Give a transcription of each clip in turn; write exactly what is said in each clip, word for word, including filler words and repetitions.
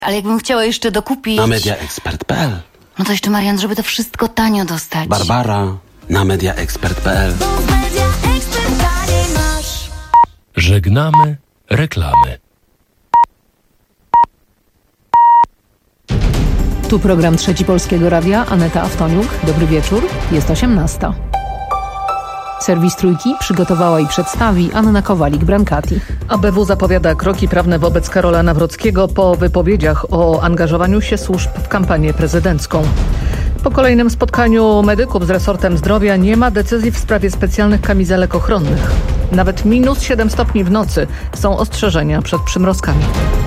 Ale jakbym chciała jeszcze dokupić... Na mediaexpert kropka p l. No to jeszcze, Marian, żeby to wszystko tanio dostać. Barbara na mediaexpert kropka p l. Żegnamy reklamy. Tu program Trzeci Polskiego Radia, Aneta Aftoniuk. Dobry wieczór, jest osiemnasta. Serwis Trójki przygotowała i przedstawi Anna Kowalik-Brankati. A B W zapowiada kroki prawne wobec Karola Nawrockiego po wypowiedziach o angażowaniu się służb w kampanię prezydencką. Po kolejnym spotkaniu medyków z resortem zdrowia nie ma decyzji w sprawie specjalnych kamizelek ochronnych. Nawet minus siedem stopni w nocy są ostrzeżenia przed przymrozkami.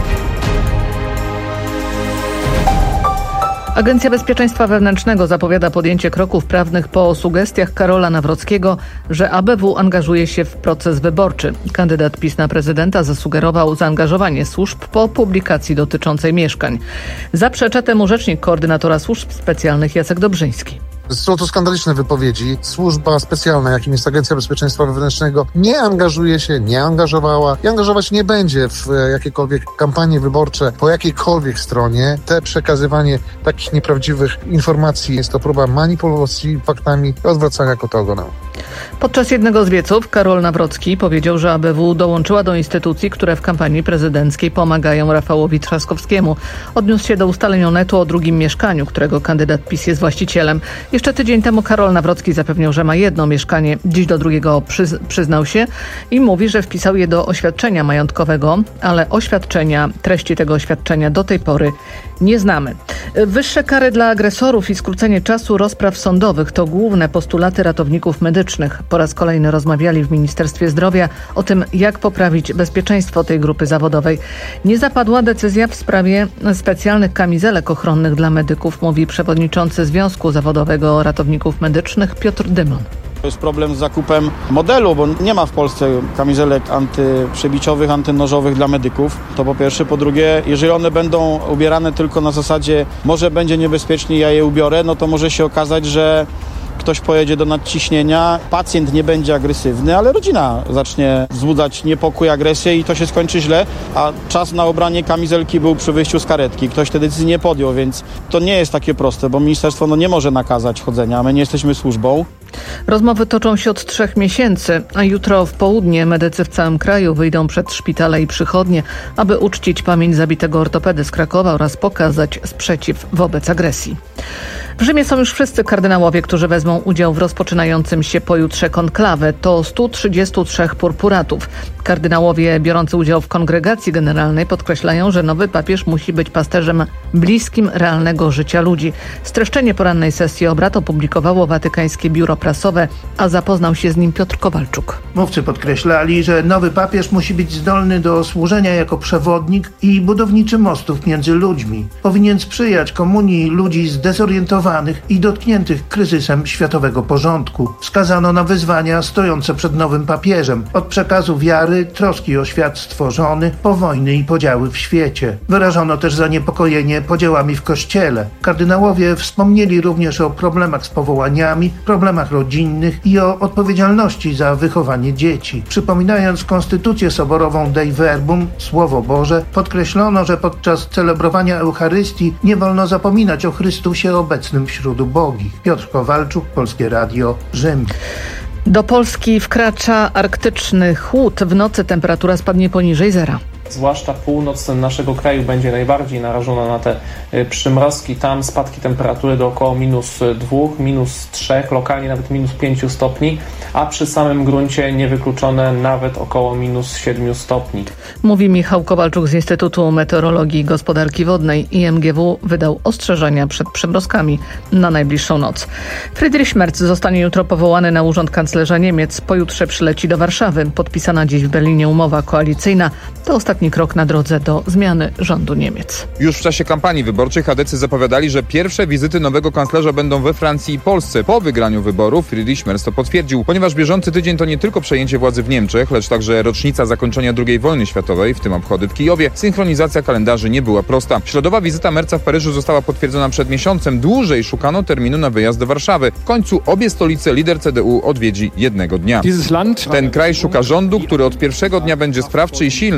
Agencja Bezpieczeństwa Wewnętrznego zapowiada podjęcie kroków prawnych po sugestiach Karola Nawrockiego, że A B W angażuje się w proces wyborczy. Kandydat PiS na prezydenta zasugerował zaangażowanie służb po publikacji dotyczącej mieszkań. Zaprzecza temu rzecznik koordynatora służb specjalnych Jacek Dobrzyński. Są to skandaliczne wypowiedzi. Służba specjalna, jakim jest Agencja Bezpieczeństwa Wewnętrznego, nie angażuje się, nie angażowała i angażować nie będzie w jakiekolwiek kampanie wyborcze po jakiejkolwiek stronie. Te przekazywanie takich nieprawdziwych informacji jest to próba manipulacji faktami i odwracania kota ogonem. Podczas jednego z wieców Karol Nawrocki powiedział, że A B W dołączyła do instytucji, które w kampanii prezydenckiej pomagają Rafałowi Trzaskowskiemu. Odniósł się do ustaleń Onetu o drugim mieszkaniu, którego kandydat PiS jest właścicielem. Jeszcze tydzień temu Karol Nawrocki zapewniał, że ma jedno mieszkanie. Dziś do drugiego przyz- przyznał się i mówi, że wpisał je do oświadczenia majątkowego, ale oświadczenia, treści tego oświadczenia do tej pory nie znamy. Wyższe kary dla agresorów i skrócenie czasu rozpraw sądowych to główne postulaty ratowników medycznych. Po raz kolejny rozmawiali w Ministerstwie Zdrowia o tym, jak poprawić bezpieczeństwo tej grupy zawodowej. Nie zapadła decyzja w sprawie specjalnych kamizelek ochronnych dla medyków, mówi przewodniczący Związku Zawodowego Ratowników Medycznych Piotr Dymon. To jest problem z zakupem modelu, bo nie ma w Polsce kamizelek antyprzebiciowych, antynożowych dla medyków. To po pierwsze. Po drugie, jeżeli one będą ubierane tylko na zasadzie może będzie niebezpiecznie, ja je ubiorę, no to może się okazać, że ktoś pojedzie do nadciśnienia, pacjent nie będzie agresywny, ale rodzina zacznie wzbudzać niepokój, agresję i to się skończy źle, a czas na ubranie kamizelki był przy wyjściu z karetki. Ktoś tej decyzji nie podjął, więc to nie jest takie proste, bo ministerstwo no, nie może nakazać chodzenia, my nie jesteśmy służbą. Rozmowy toczą się od trzech miesięcy, a jutro w południe medycy w całym kraju wyjdą przed szpitale i przychodnie, aby uczcić pamięć zabitego ortopedy z Krakowa oraz pokazać sprzeciw wobec agresji. W Rzymie są już wszyscy kardynałowie, którzy wezmą udział w rozpoczynającym się pojutrze konklawę. To stu trzydziestu trzech purpuratów. Kardynałowie biorący udział w kongregacji generalnej podkreślają, że nowy papież musi być pasterzem bliskim realnego życia ludzi. Streszczenie porannej sesji obrad opublikowało Watykańskie Biuro Prasowe, a zapoznał się z nim Piotr Kowalczuk. Mówcy podkreślali, że nowy papież musi być zdolny do służenia jako przewodnik i budowniczy mostów między ludźmi. Powinien sprzyjać komunii ludzi zdezorientowanych i dotkniętych kryzysem światowego porządku. Wskazano na wyzwania stojące przed nowym papieżem, od przekazu wiary, troski o świat stworzony, po wojny i podziały w świecie. Wyrażono też zaniepokojenie podziałami w Kościele. Kardynałowie wspomnieli również o problemach z powołaniami, problemach rodzinnych i o odpowiedzialności za wychowanie dzieci. Przypominając konstytucję soborową Dei Verbum, Słowo Boże, podkreślono, że podczas celebrowania Eucharystii nie wolno zapominać o Chrystusie obecnym wśród ubogich. Piotr Kowalczuk, Polskie Radio, Rzym. Do Polski wkracza arktyczny chłód. W nocy temperatura spadnie poniżej zera. Zwłaszcza północ naszego kraju będzie najbardziej narażona na te przymrozki. Tam spadki temperatury do około minus dwóch, minus trzech, lokalnie nawet minus pięciu stopni, a przy samym gruncie niewykluczone nawet około minus siedmiu stopni. Mówi Michał Kowalczuk z Instytutu Meteorologii i Gospodarki Wodnej. I M G W wydał ostrzeżenia przed przymrozkami na najbliższą noc. Friedrich Merz zostanie jutro powołany na urząd kanclerza Niemiec. Pojutrze przyleci do Warszawy. Podpisana dziś w Berlinie umowa koalicyjna to ostatni krok na drodze do zmiany rządu Niemiec. Już w czasie kampanii wyborczej chadecy zapowiadali, że pierwsze wizyty nowego kanclerza będą we Francji i Polsce. Po wygraniu wyborów Friedrich Merz to potwierdził, ponieważ bieżący tydzień to nie tylko przejęcie władzy w Niemczech, lecz także rocznica zakończenia drugiej wojny światowej, w tym obchody w Kijowie. Synchronizacja kalendarzy nie była prosta. Środowa wizyta Merza w Paryżu została potwierdzona przed miesiącem. Dłużej szukano terminu na wyjazd do Warszawy. W końcu obie stolice lider C D U odwiedzi jednego dnia. Ten kraj szuka rządu, który od pierwszego dnia będzie sprawczy i silny i tak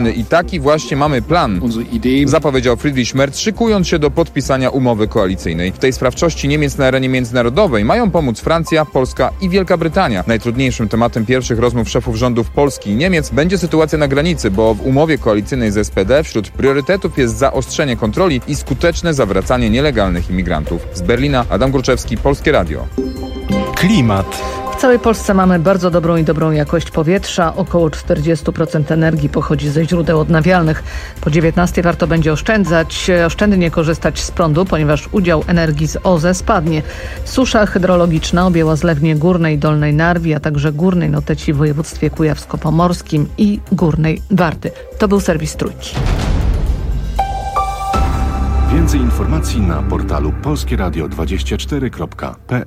taki właśnie mamy plan, zapowiedział Friedrich Merz, szykując się do podpisania umowy koalicyjnej. W tej sprawczości Niemiec na arenie międzynarodowej mają pomóc Francja, Polska i Wielka Brytania. Najtrudniejszym tematem pierwszych rozmów szefów rządów Polski i Niemiec będzie sytuacja na granicy, bo w umowie koalicyjnej z S P D wśród priorytetów jest zaostrzenie kontroli i skuteczne zawracanie nielegalnych imigrantów. Z Berlina Adam Gruczewski, Polskie Radio. Klimat. W całej Polsce mamy bardzo dobrą i dobrą jakość powietrza. Około czterdzieści procent energii pochodzi ze źródeł odnawialnych. Po dziewiętnastej warto będzie oszczędzać, oszczędnie korzystać z prądu, ponieważ udział energii z O Z E spadnie. Susza hydrologiczna objęła zlewnie Górnej i Dolnej Narwi, a także Górnej Noteci w województwie kujawsko-pomorskim i Górnej Warty. To był serwis Trójki. Więcej informacji na portalu polskie radio dwadzieścia cztery kropka p l.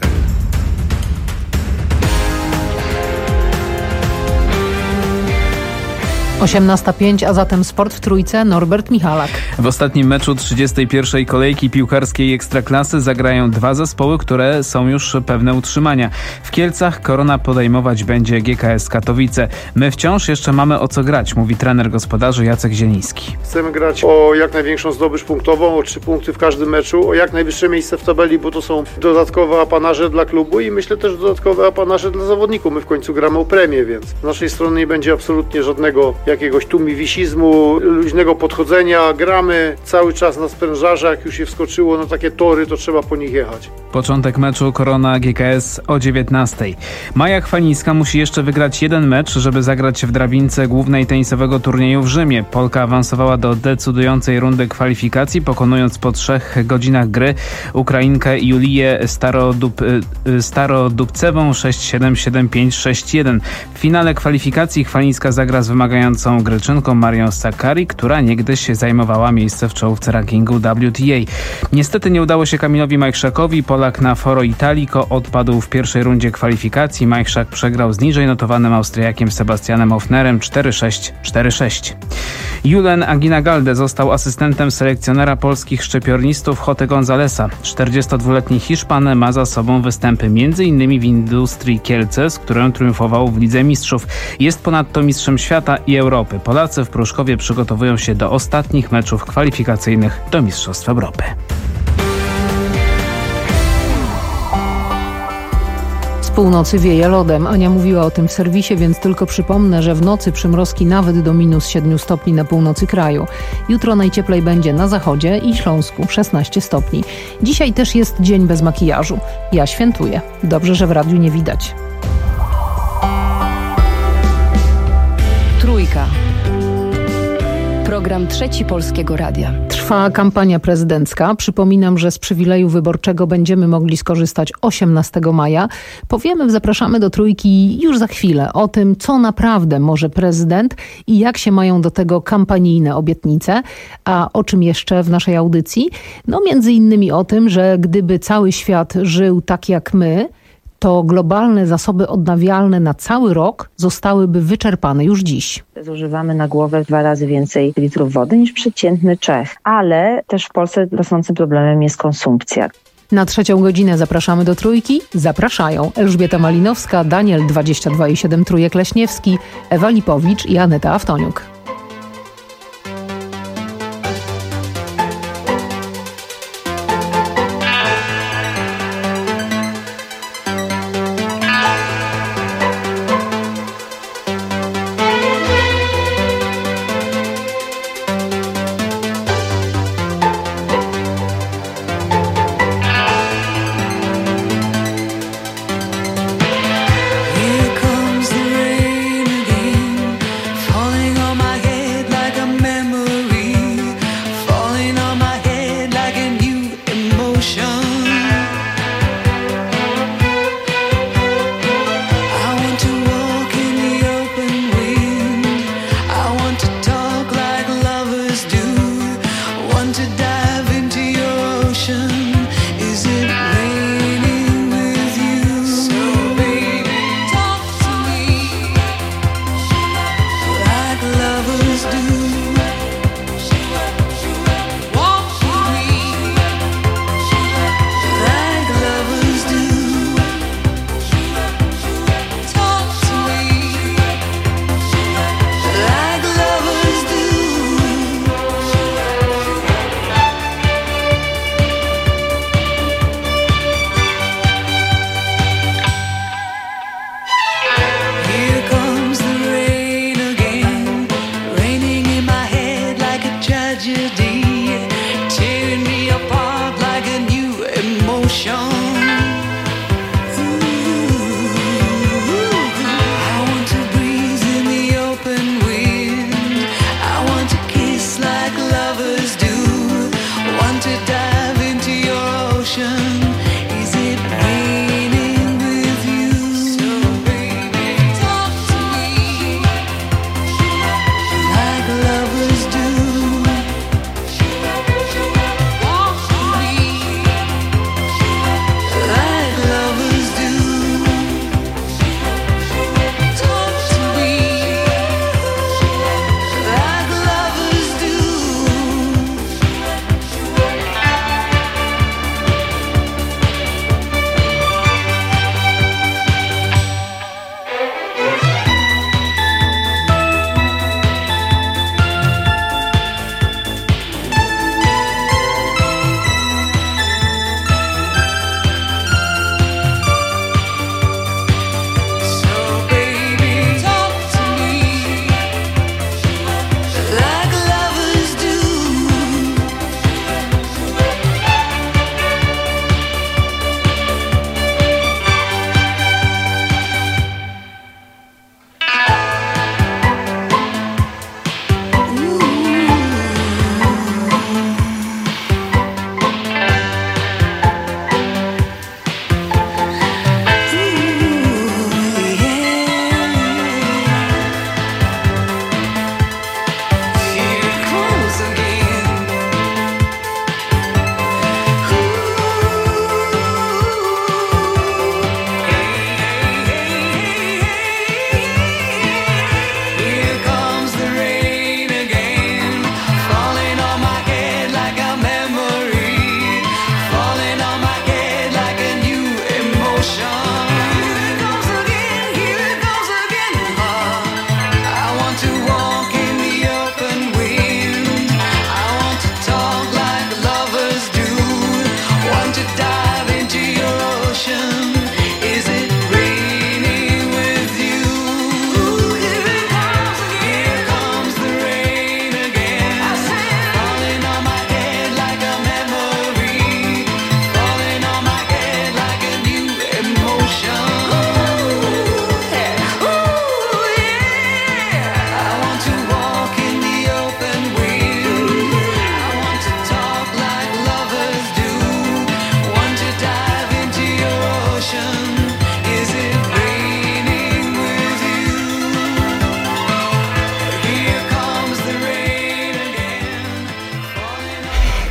osiemnasta pięć, a zatem sport w Trójce, Norbert Michalak. W ostatnim meczu trzydziestej pierwszej kolejki piłkarskiej Ekstraklasy zagrają dwa zespoły, które są już pewne utrzymania. W Kielcach Korona podejmować będzie G K S Katowice. My wciąż jeszcze mamy o co grać, mówi trener gospodarzy Jacek Zieliński. Chcemy grać o jak największą zdobycz punktową, o trzy punkty w każdym meczu, o jak najwyższe miejsce w tabeli, bo to są dodatkowe apanaże dla klubu i myślę też dodatkowe apanaże dla zawodników. My w końcu gramy o premię, więc z naszej strony nie będzie absolutnie żadnego jakiegoś tumiwisizmu, luźnego podchodzenia. Gramy cały czas na sprężarze, jak już się wskoczyło na takie tory, to trzeba po nich jechać. Początek meczu Korona G K S o dziewiętnastej. Maja Chwalińska musi jeszcze wygrać jeden mecz, żeby zagrać w drabince głównej tenisowego turnieju w Rzymie. Polka awansowała do decydującej rundy kwalifikacji, pokonując po trzech godzinach gry Ukrainkę Julię Starodub, Starodubcewą sześć siedem, siedem pięć, sześć jeden. W finale kwalifikacji Chwalińska zagra z wymagającą Greczynką Marią Sakkari, która niegdyś zajmowała miejsce w czołówce rankingu W T A. Niestety nie udało się Kamilowi Majchrzakowi. Polak na Foro Italico odpadł w pierwszej rundzie kwalifikacji. Majchrzak przegrał z niżej notowanym Austriakiem Sebastianem Hofnerem cztery sześć, cztery sześć. Julen Aguinagalde został asystentem selekcjonera polskich szczypiornistów Joty Gonzalesa. czterdziestodwuletni Hiszpan ma za sobą występy m.in. w Industrii Kielce, z którą triumfował w Lidze Mistrzów. Jest ponadto mistrzem świata i Europy. Polacy w Pruszkowie przygotowują się do ostatnich meczów kwalifikacyjnych do Mistrzostw Europy. Z północy wieje lodem. Ania mówiła o tym w serwisie, więc tylko przypomnę, że w nocy przymrozki nawet do minus siedmiu stopni na północy kraju. Jutro najcieplej będzie na zachodzie i Śląsku, szesnaście stopni. Dzisiaj też jest dzień bez makijażu. Ja świętuję. Dobrze, że w radiu nie widać. Trójka. Program Trzeci Polskiego Radia. Trwa kampania prezydencka. Przypominam, że z przywileju wyborczego będziemy mogli skorzystać osiemnastego maja. Powiemy w Zapraszamy do Trójki już za chwilę o tym, co naprawdę może prezydent i jak się mają do tego kampanijne obietnice. A o czym jeszcze w naszej audycji? No między innymi o tym, że gdyby cały świat żył tak jak my, to globalne zasoby odnawialne na cały rok zostałyby wyczerpane już dziś. Zużywamy na głowę dwa razy więcej litrów wody niż przeciętny Czech, ale też w Polsce rosnącym problemem jest konsumpcja. Na trzecią godzinę zapraszamy do Trójki. Zapraszają Elżbieta Malinowska, Daniel dwadzieścia dwa i siedem Trójek Leśniewski, Ewa Lipowicz i Aneta Aftoniuk.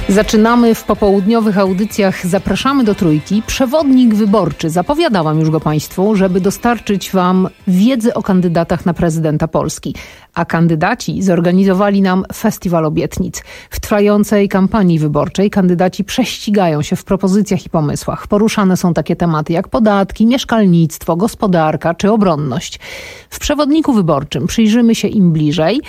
Zaczynamy w popołudniowych audycjach Zapraszamy do Trójki. Przewodnik wyborczy. Zapowiadałam już go Państwu, żeby dostarczyć Wam wiedzy o kandydatach na prezydenta Polski. A kandydaci zorganizowali nam festiwal obietnic. W trwającej kampanii wyborczej kandydaci prześcigają się w propozycjach i pomysłach. Poruszane są takie tematy jak podatki, mieszkalnictwo, gospodarka czy obronność. W przewodniku wyborczym przyjrzymy się im bliżej,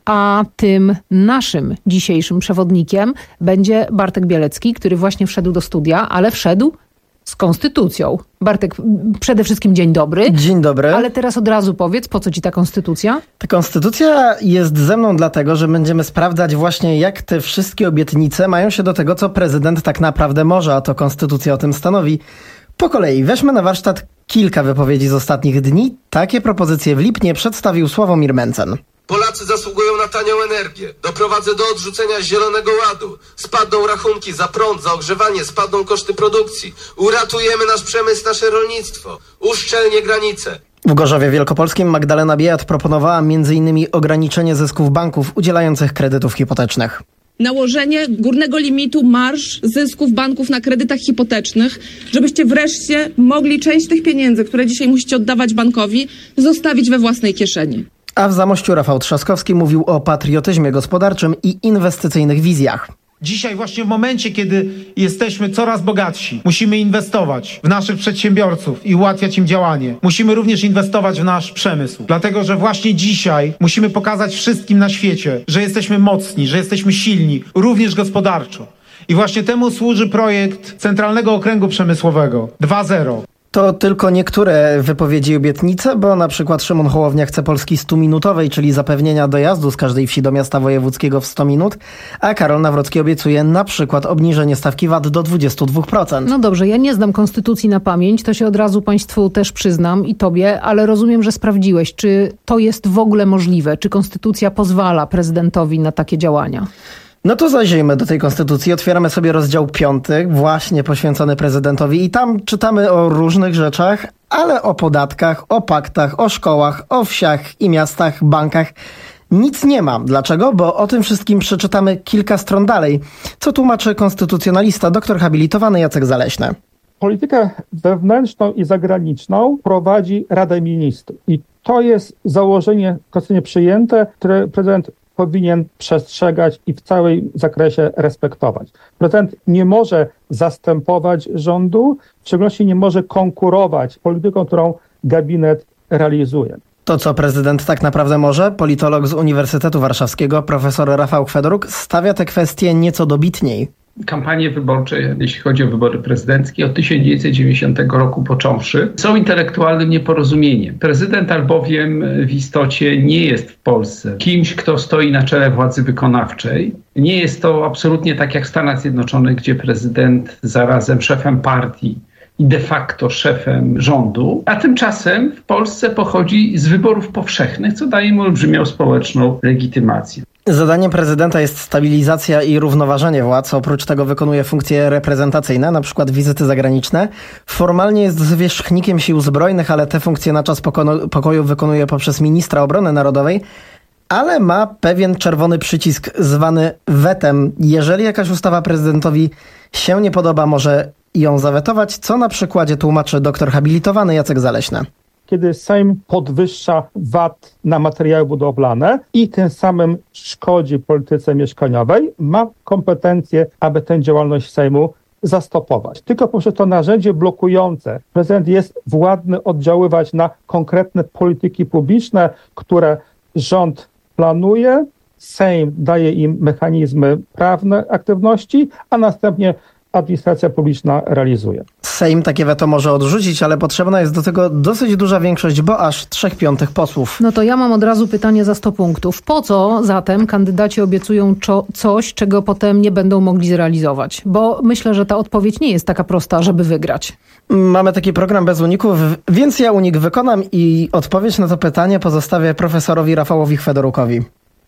a tym naszym dzisiejszym przewodnikiem będzie Bartek Bielecki, który właśnie wszedł do studia, ale wszedł z konstytucją. Bartek, przede wszystkim dzień dobry. Dzień dobry. Ale teraz od razu powiedz, po co ci ta konstytucja? Ta konstytucja jest ze mną dlatego, że będziemy sprawdzać właśnie, jak te wszystkie obietnice mają się do tego, co prezydent tak naprawdę może, a to konstytucja o tym stanowi. Po kolei weźmy na warsztat kilka wypowiedzi z ostatnich dni. Takie propozycje w lipnie przedstawił Sławomir Mencen. Polacy zasługują na tanią energię. Doprowadzę do odrzucenia Zielonego Ładu. Spadną rachunki za prąd, za ogrzewanie, spadną koszty produkcji. Uratujemy nasz przemysł, nasze rolnictwo. Uszczelnię granice. W Gorzowie Wielkopolskim Magdalena Biejat proponowała między innymi ograniczenie zysków banków udzielających kredytów hipotecznych. Nałożenie górnego limitu marż zysków banków na kredytach hipotecznych, żebyście wreszcie mogli część tych pieniędzy, które dzisiaj musicie oddawać bankowi, zostawić we własnej kieszeni. A w Zamościu Rafał Trzaskowski mówił o patriotyzmie gospodarczym i inwestycyjnych wizjach. Dzisiaj właśnie w momencie, kiedy jesteśmy coraz bogatsi, musimy inwestować w naszych przedsiębiorców i ułatwiać im działanie. Musimy również inwestować w nasz przemysł. Dlatego, że właśnie dzisiaj musimy pokazać wszystkim na świecie, że jesteśmy mocni, że jesteśmy silni, również gospodarczo. I właśnie temu służy projekt Centralnego Okręgu Przemysłowego dwa zero. To tylko niektóre wypowiedzi i obietnice, bo na przykład Szymon Hołownia chce Polski stuminutowej, czyli zapewnienia dojazdu z każdej wsi do miasta wojewódzkiego w sto minut, a Karol Nawrocki obiecuje na przykład obniżenie stawki V A T do dwudziestu dwóch procent. No dobrze, ja nie znam konstytucji na pamięć, to się od razu Państwu też przyznam i Tobie, ale rozumiem, że sprawdziłeś, czy to jest w ogóle możliwe, czy konstytucja pozwala prezydentowi na takie działania? No to zajrzyjmy do tej konstytucji. Otwieramy sobie rozdział piąty, właśnie poświęcony prezydentowi i tam czytamy o różnych rzeczach, ale o podatkach, o paktach, o szkołach, o wsiach i miastach, bankach nic nie ma. Dlaczego? Bo o tym wszystkim przeczytamy kilka stron dalej, co tłumaczy konstytucjonalista, doktor habilitowany Jacek Zaleśny. Politykę wewnętrzną i zagraniczną prowadzi Rada Ministrów i to jest założenie konstytucyjnie przyjęte, które prezydent powinien przestrzegać i w całym zakresie respektować. Prezydent nie może zastępować rządu, w szczególności nie może konkurować polityką, którą gabinet realizuje. To, co prezydent tak naprawdę może, politolog z Uniwersytetu Warszawskiego, profesor Rafał Chwedoruk, stawia te kwestie nieco dobitniej. Kampanie wyborcze, jeśli chodzi o wybory prezydenckie, od tysiąc dziewięćset dziewięćdziesiątego roku począwszy, są intelektualnym nieporozumieniem. Prezydent albowiem w istocie nie jest w Polsce kimś, kto stoi na czele władzy wykonawczej. Nie jest to absolutnie tak jak w Stanach Zjednoczonych, gdzie prezydent zarazem szefem partii i de facto szefem rządu, a tymczasem w Polsce pochodzi z wyborów powszechnych, co daje mu olbrzymią społeczną legitymację. Zadaniem prezydenta jest stabilizacja i równoważenie władz. Oprócz tego wykonuje funkcje reprezentacyjne, na przykład wizyty zagraniczne. Formalnie jest zwierzchnikiem sił zbrojnych, ale te funkcje na czas poko- pokoju wykonuje poprzez ministra obrony narodowej, ale ma pewien czerwony przycisk zwany wetem. Jeżeli jakaś ustawa prezydentowi się nie podoba, może ją zawetować, co na przykładzie tłumaczy doktor habilitowany Jacek Zaleśny. Kiedy Sejm podwyższa V A T na materiały budowlane i tym samym szkodzi polityce mieszkaniowej, ma kompetencje, aby tę działalność Sejmu zastopować. Tylko poprzez to narzędzie blokujące prezydent jest władny oddziaływać na konkretne polityki publiczne, które rząd planuje, Sejm daje im mechanizmy prawne aktywności, a następnie administracja publiczna realizuje. Sejm takie weto może odrzucić, ale potrzebna jest do tego dosyć duża większość, bo aż trzech piątych posłów. No to ja mam od razu pytanie za sto punktów. Po co zatem kandydaci obiecują czo- coś, czego potem nie będą mogli zrealizować? Bo myślę, że ta odpowiedź nie jest taka prosta, żeby wygrać. Mamy taki program bez uników, więc ja unik wykonam i odpowiedź na to pytanie pozostawię profesorowi Rafałowi Chwedorukowi.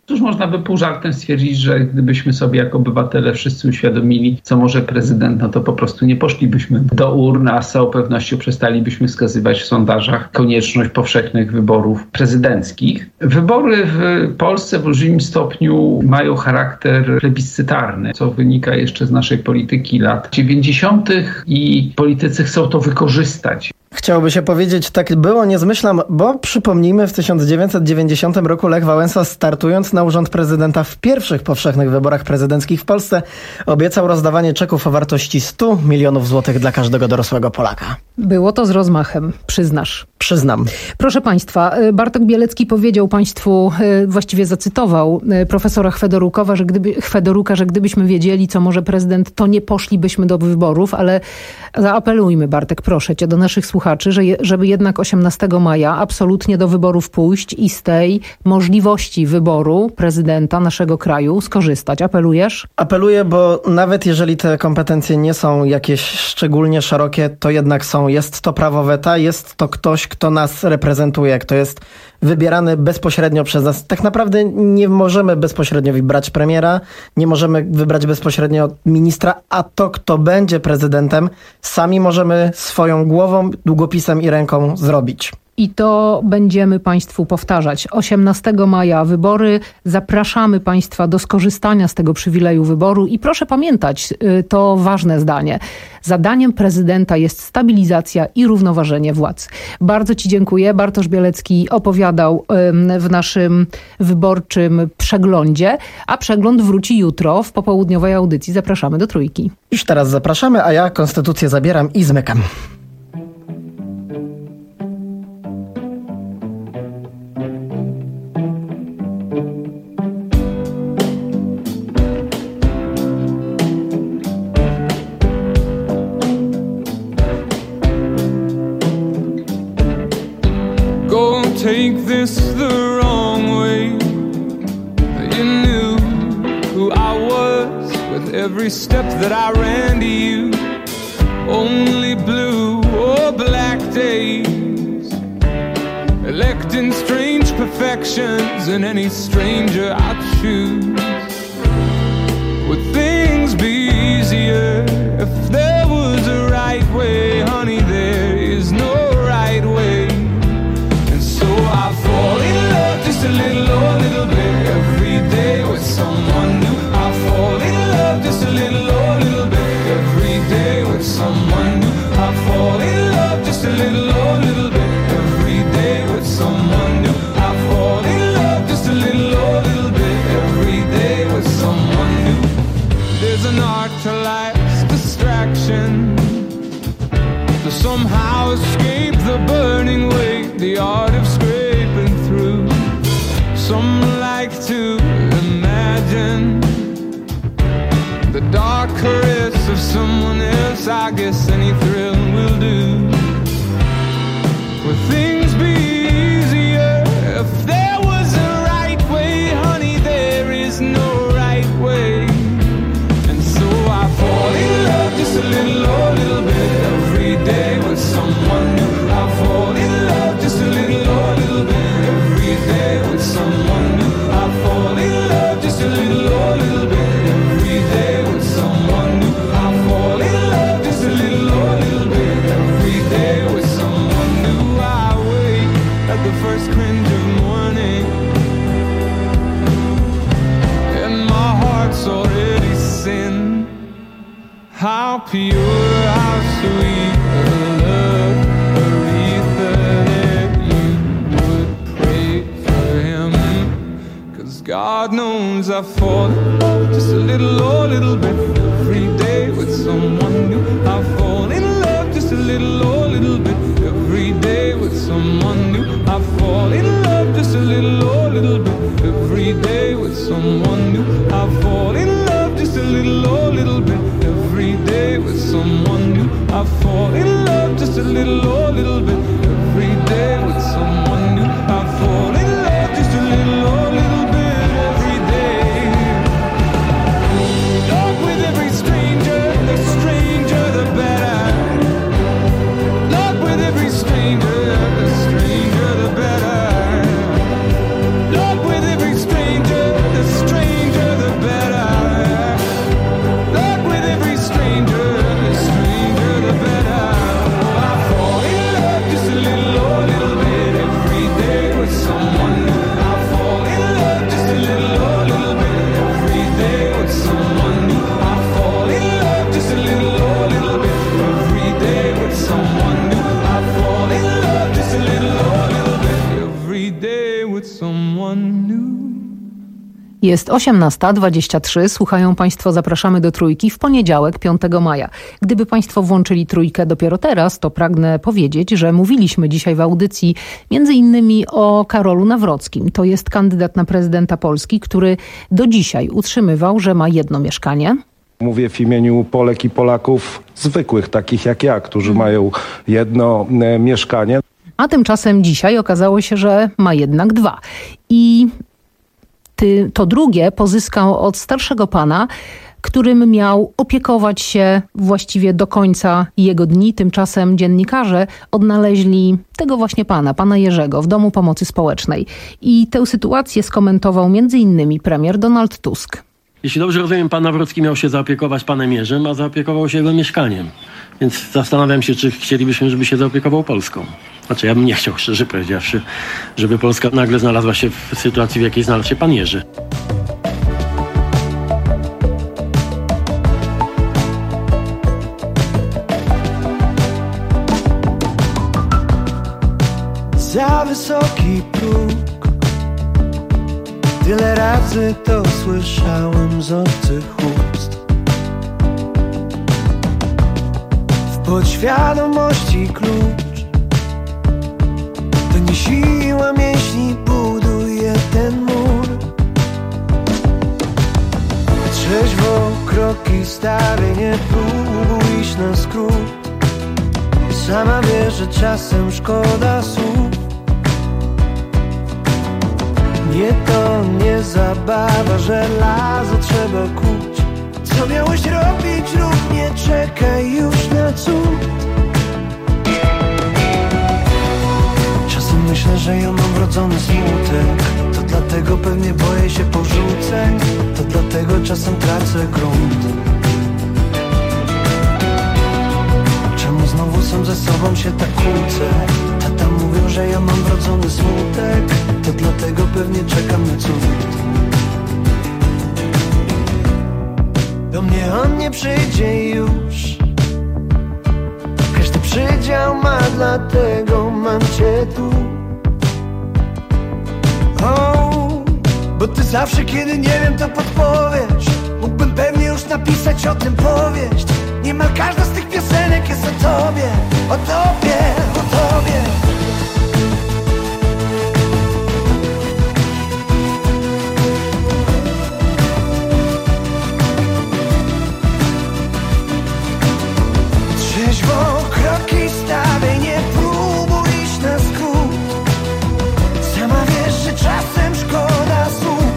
Cóż, można by pół żartem stwierdzić, że gdybyśmy sobie jako obywatele wszyscy uświadomili, co może prezydent, no to po prostu nie poszlibyśmy do urn, a z całą pewnością przestalibyśmy wskazywać w sondażach konieczność powszechnych wyborów prezydenckich. Wybory w Polsce w olbrzymim stopniu mają charakter plebiscytarny, co wynika jeszcze z naszej polityki lat dziewięćdziesiątych i politycy chcą to wykorzystać. Chciałoby się powiedzieć, tak było, nie zmyślam, bo przypomnijmy, w tysiąc dziewięćset dziewięćdziesiątym roku Lech Wałęsa, startując na urząd prezydenta w pierwszych powszechnych wyborach prezydenckich w Polsce, obiecał rozdawanie czeków o wartości stu milionów złotych dla każdego dorosłego Polaka. Było to z rozmachem, przyznasz. Przyznam. Proszę Państwa, Bartek Bielecki powiedział Państwu, właściwie zacytował profesora Chwedorukowa, że gdyby, Chwedoruka, że gdybyśmy wiedzieli, co może prezydent, to nie poszlibyśmy do wyborów, ale zaapelujmy, Bartek, proszę Cię, do naszych słuchaczy, że je, żeby jednak osiemnastego maja absolutnie do wyborów pójść i z tej możliwości wyboru prezydenta naszego kraju skorzystać. Apelujesz? Apeluję, bo nawet jeżeli te kompetencje nie są jakieś szczególnie szerokie, to jednak są. Jest to prawo weta, jest to ktoś, kto nas reprezentuje, kto jest wybierany bezpośrednio przez nas. Tak naprawdę nie możemy bezpośrednio wybrać premiera, nie możemy wybrać bezpośrednio ministra, a to, kto będzie prezydentem, sami możemy swoją głową, długopisem i ręką zrobić. I to będziemy Państwu powtarzać. osiemnastego maja wybory. Zapraszamy Państwa do skorzystania z tego przywileju wyboru i proszę pamiętać, to ważne zdanie. Zadaniem prezydenta jest stabilizacja i równoważenie władz. Bardzo Ci dziękuję. Bartosz Bielecki opowiadał w naszym wyborczym przeglądzie, a przegląd wróci jutro w popołudniowej audycji. Zapraszamy do Trójki. Już teraz zapraszamy, a ja konstytucję zabieram i zmykam. Take this the wrong way. You knew who I was with every step that I ran to you. Only blue or black days, electing strange perfections in any stranger I choose. Would things be easier if there was a right way? Honey, there is no right way. I fall in love just a little, oh, little bit every day with someone new. I fall in love just a little, oh, little bit every day with someone new. I fall in love just a little, oh, little bit every day with someone new. I fall in love just a little, oh, little bit every day with someone new. There's an art to life's distraction, to somehow escape the burning weight, the art of scraping through. Some like to imagine the dark caress of someone else. I guess any thrill will do. Would things be easier if there was a right way? Honey, there is no right way. And so I fall in love just a little, oh, little bit every day with someone new. I fall in love just a little, oh, little bit every day with someone new. I fall in love just a little, oh, little bit every day with someone new. I fall in love just a little, oh, little bit every day with someone new. I wake at the first cringe of morning, and my heart's already sin. How pure, how sweet the love, Aretha, that you would pray for him. Cause God knows I fall in love just a little, oh, little bit every day with someone new. I fall in love just a little, oh, little bit every day with someone new. I fall in love just a little, oh, little bit every day with someone new. I fall in love just a little, oh, little bit every day with someone new. I fall in love just a little, oh, little bit every day with someone new. I fall in love just a little, oh, little bit every day. Dog with every Jest osiemnasta dwadzieścia trzy. Słuchają Państwo Zapraszamy do Trójki w poniedziałek, piątego maja. Gdyby Państwo włączyli Trójkę dopiero teraz, to pragnę powiedzieć, że mówiliśmy dzisiaj w audycji między innymi o Karolu Nawrockim. To jest kandydat na prezydenta Polski, który do dzisiaj utrzymywał, że ma jedno mieszkanie. Mówię w imieniu Polek i Polaków zwykłych, takich jak ja, którzy mają jedno e, mieszkanie. A tymczasem dzisiaj okazało się, że ma jednak dwa. I ty, to drugie pozyskał od starszego pana, którym miał opiekować się właściwie do końca jego dni. Tymczasem dziennikarze odnaleźli tego właśnie pana, pana Jerzego, w Domu Pomocy Społecznej. I tę sytuację skomentował między innymi premier Donald Tusk. Jeśli dobrze rozumiem, pan Nawrocki miał się zaopiekować panem Jerzym, a zaopiekował się jego mieszkaniem. Więc zastanawiam się, czy chcielibyśmy, żeby się zaopiekował Polską. Znaczy, ja bym nie chciał, szczerze powiedziawszy, żeby Polska nagle znalazła się w sytuacji, w jakiej znalazł się pan Jerzy. Za wysoki próg, tyle razy to słyszałem z obcych ust. W podświadomości klucz to nie siła mięśni buduje ten mur. Trzeźwo kroki stawię, nie próbuj iść na skrót. Sama wiesz, że czasem szkoda słów. Nie to nie zabawa, żelazo trzeba kuć. Co miałeś robić, rób, nie czekaj już na cud. Czasem myślę, że ja mam wrodzony smutek. To dlatego pewnie boję się porzuceń. To dlatego czasem tracę grunt. Czemu znowu sam ze sobą się tak kłócę? Tata mówią, że ja mam wrodzony smutek. To dlatego pewnie czekam na cud. Do mnie on nie przyjdzie już. Każdy przydział ma, dlatego mam cię tu. Oh, bo ty zawsze, kiedy nie wiem, to podpowiesz. Mógłbym pewnie już napisać o tym powieść. Niemal każda z tych piosenek jest o tobie, o tobie, o tobie. Trzeźwo kroki stawię, nie próbuj iść na skrót. Sama wiesz, że czasem szkoda słów.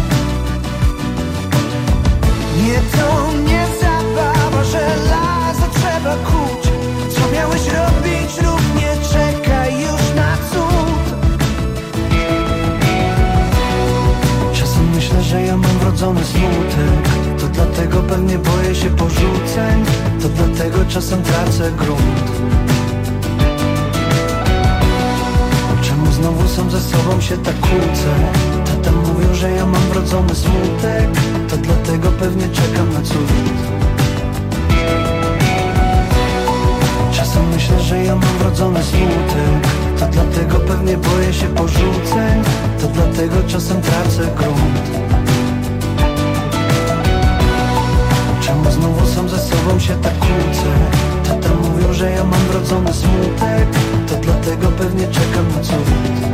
Nie to nie zabawa, żelazo trzeba kuć. Co miałeś robić, rób, nie czekaj już na cud. Czasem myślę, że ja mam wrodzony smutek. To dlatego pewnie boję się porzuceń. To dlatego czasem tracę grunt. Czemu znowu sam ze sobą się tak kłócę? Tata mówią, że ja mam wrodzony smutek. To dlatego pewnie czekam na cud. Czasem myślę, że ja mam wrodzony smutek. To dlatego pewnie boję się porzuceń. To dlatego czasem tracę grunt. Czemu znowu sam ze sobą się tak kłócę? Tata mówią, że ja mam wrodzony smutek. To dlatego pewnie czekam na cud.